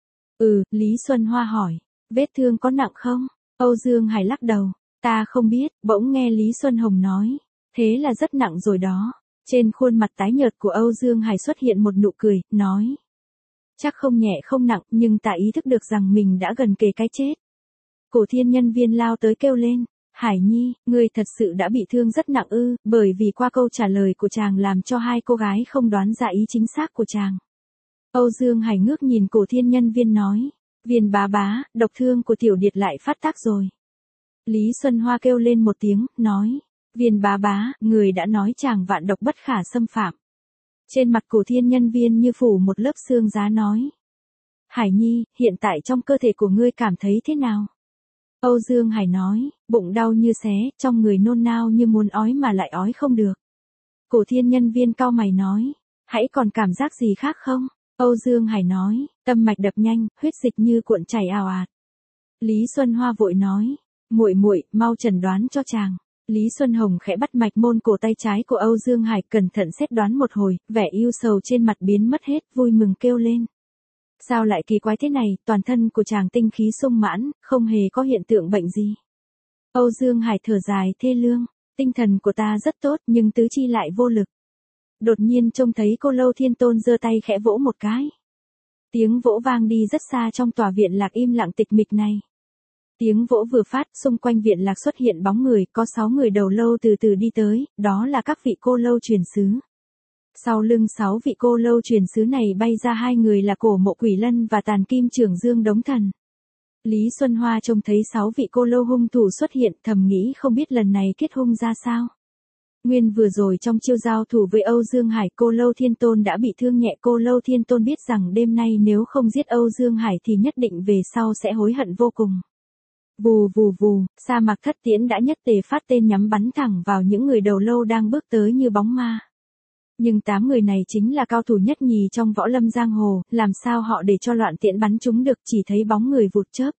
Lý Xuân Hoa hỏi, vết thương có nặng không? Âu Dương Hải lắc đầu, ta không biết. Bỗng nghe Lý Xuân Hồng nói, thế là rất nặng rồi đó. Trên khuôn mặt tái nhợt của Âu Dương Hải xuất hiện một nụ cười, nói. Chắc không nhẹ không nặng, nhưng ta ý thức được rằng mình đã gần kề cái chết. Cổ Thiên Nhân Viên lao tới kêu lên, Hải Nhi, ngươi thật sự đã bị thương rất nặng ư? Bởi vì qua câu trả lời của chàng làm cho hai cô gái không đoán ra ý chính xác của chàng. Âu Dương Hải ngước nhìn Cổ Thiên Nhân Viên nói, Viên bá bá, độc thương của tiểu điệt lại phát tác rồi. Lý Xuân Hoa kêu lên một tiếng, nói, Viên bá bá, người đã nói chàng vạn độc bất khả xâm phạm. Trên mặt Cổ Thiên Nhân Viên như phủ một lớp xương giá nói, Hải Nhi, hiện tại trong cơ thể của ngươi cảm thấy thế nào? Âu Dương Hải nói, bụng đau như xé, trong người nôn nao như muốn ói mà lại ói không được. Cổ Thiên Nhân Viên cau mày nói, hãy còn cảm giác gì khác không? Âu Dương Hải nói, tâm mạch đập nhanh, huyết dịch như cuộn chảy ào ạt. Lý Xuân Hoa vội nói, muội muội, mau chẩn đoán cho chàng. Lý Xuân Hồng khẽ bắt mạch môn cổ tay trái của Âu Dương Hải, cẩn thận xét đoán một hồi, vẻ ưu sầu trên mặt biến mất hết, vui mừng kêu lên. Sao lại kỳ quái thế này, toàn thân của chàng tinh khí sung mãn, không hề có hiện tượng bệnh gì. Âu Dương Hải thở dài thê lương, tinh thần của ta rất tốt nhưng tứ chi lại vô lực. Đột nhiên trông thấy Cô Lâu Thiên Tôn giơ tay khẽ vỗ một cái. Tiếng vỗ vang đi rất xa trong tòa viện lạc im lặng tịch mịch này. Tiếng vỗ vừa phát, xung quanh viện lạc xuất hiện bóng người, có 6 người đầu lâu từ từ đi tới, đó là các vị cô lâu truyền xứ. Sau lưng 6 vị cô lâu truyền xứ này bay ra 2 người là Cổ Mộ Quỷ Lân và Tàn Kim Trưởng Dương Đống Thần. Lý Xuân Hoa trông thấy 6 vị cô lâu hung thủ xuất hiện, thầm nghĩ không biết lần này kết hung ra sao. Nguyên vừa rồi trong chiêu giao thủ với Âu Dương Hải, Cô Lâu Thiên Tôn đã bị thương nhẹ. Cô Lâu Thiên Tôn biết rằng đêm nay nếu không giết Âu Dương Hải thì nhất định về sau sẽ hối hận vô cùng. Vù vù vù, sa mạc thất tiễn đã nhất tề phát tên nhắm bắn thẳng vào những người đầu lâu đang bước tới như bóng ma. Nhưng 8 người này chính là cao thủ nhất nhì trong võ lâm giang hồ, làm sao họ để cho loạn tiễn bắn chúng được, chỉ thấy bóng người vụt chớp.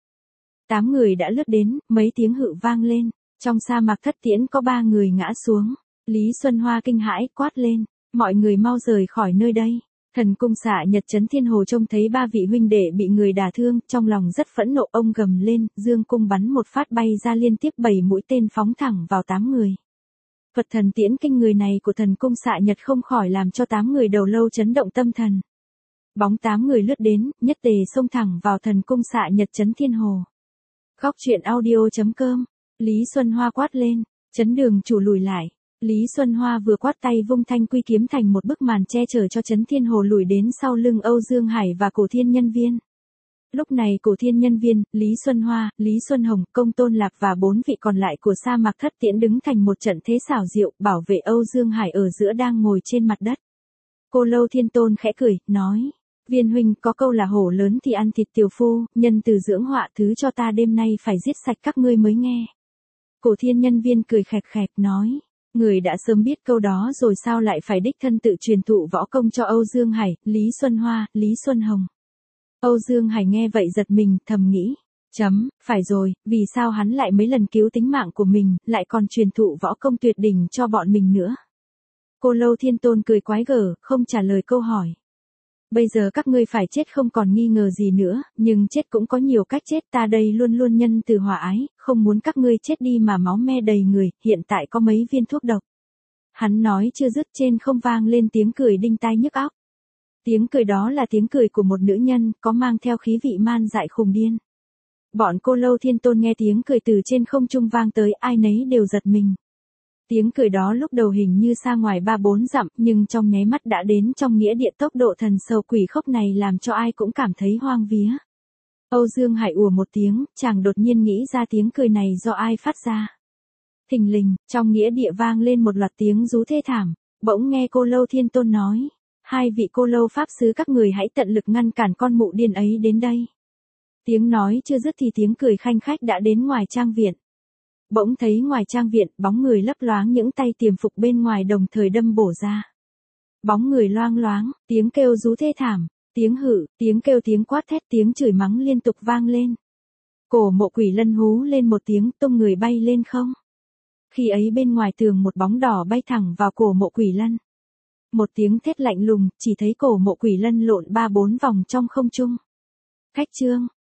8 người đã lướt đến, mấy tiếng hự vang lên, trong sa mạc thất tiễn có 3 người ngã xuống. Lý Xuân Hoa kinh hãi quát lên, mọi người mau rời khỏi nơi đây. Thần cung xạ nhật Chấn Thiên Hồ trông thấy 3 vị huynh đệ bị người đả thương, trong lòng rất phẫn nộ, ông gầm lên, dương cung bắn một phát bay ra liên tiếp 7 mũi tên phóng thẳng vào 8 người. Phật thần tiễn kinh người này của thần cung xạ nhật không khỏi làm cho 8 người đầu lâu chấn động tâm thần. Bóng 8 người lướt đến, nhất tề xông thẳng vào thần cung xạ nhật Chấn Thiên Hồ. Góc truyện audio.com, Lý Xuân Hoa quát lên, Chấn Đường chủ lùi lại. Lý Xuân Hoa vừa quát tay vung thanh quy kiếm thành một bức màn che chở cho Chấn Thiên Hồ lùi đến sau lưng Âu Dương Hải và Cổ Thiên Nhân Viên. Lúc này Cổ Thiên Nhân Viên, Lý Xuân Hoa, Lý Xuân Hồng, Công Tôn Lạc và 4 vị còn lại của sa mạc thất tiễn đứng thành một trận thế xảo diệu, bảo vệ Âu Dương Hải ở giữa đang ngồi trên mặt đất. Cô Lâu Thiên Tôn khẽ cười, nói, Viên huynh có câu là hổ lớn thì ăn thịt tiểu phu, nhân từ dưỡng họa, thứ cho ta đêm nay phải giết sạch các ngươi mới nghe. Cổ Thiên Nhân Viên cười khẹt khẹt nói, người đã sớm biết câu đó rồi sao lại phải đích thân tự truyền thụ võ công cho Âu Dương Hải, Lý Xuân Hoa, Lý Xuân Hồng. Âu Dương Hải nghe vậy giật mình, thầm nghĩ, phải rồi, vì sao hắn lại mấy lần cứu tính mạng của mình, lại còn truyền thụ võ công tuyệt đỉnh cho bọn mình nữa. Cô Lâu Thiên Tôn cười quái gở, không trả lời câu hỏi. Bây giờ các ngươi phải chết không còn nghi ngờ gì nữa, nhưng chết cũng có nhiều cách chết, ta đây luôn luôn nhân từ hòa ái, không muốn các ngươi chết đi mà máu me đầy người, hiện tại có mấy viên thuốc độc. Hắn nói chưa dứt trên không vang lên tiếng cười đinh tai nhức óc. Tiếng cười đó là tiếng cười của một nữ nhân, có mang theo khí vị man dại khùng điên. Bọn Cô Lâu Thiên Tôn nghe tiếng cười từ trên không trung vang tới, ai nấy đều giật mình. Tiếng cười đó lúc đầu hình như xa ngoài 3-4 dặm, nhưng trong nháy mắt đã đến trong nghĩa địa, tốc độ thần sầu quỷ khốc này làm cho ai cũng cảm thấy hoang vía. Âu Dương Hải ùa một tiếng, chàng đột nhiên nghĩ ra tiếng cười này do ai phát ra. Thình lình, trong nghĩa địa vang lên một loạt tiếng rú thê thảm, bỗng nghe Cô Lâu Thiên Tôn nói, 2 vị Cô Lâu pháp sứ các người hãy tận lực ngăn cản con mụ điên ấy đến đây. Tiếng nói chưa dứt thì tiếng cười khanh khách đã đến ngoài trang viện. Bỗng thấy ngoài trang viện, bóng người lấp loáng những tay tiềm phục bên ngoài đồng thời đâm bổ ra. Bóng người loang loáng, tiếng kêu rú thê thảm, tiếng hự, tiếng kêu, tiếng quát thét, tiếng chửi mắng liên tục vang lên. Cổ Mộ Quỷ Lân hú lên một tiếng, tung người bay lên không. Khi ấy bên ngoài tường một bóng đỏ bay thẳng vào Cổ Mộ Quỷ Lân. Một tiếng thét lạnh lùng, chỉ thấy Cổ Mộ Quỷ Lân lộn 3-4 vòng trong không trung. Khách trương,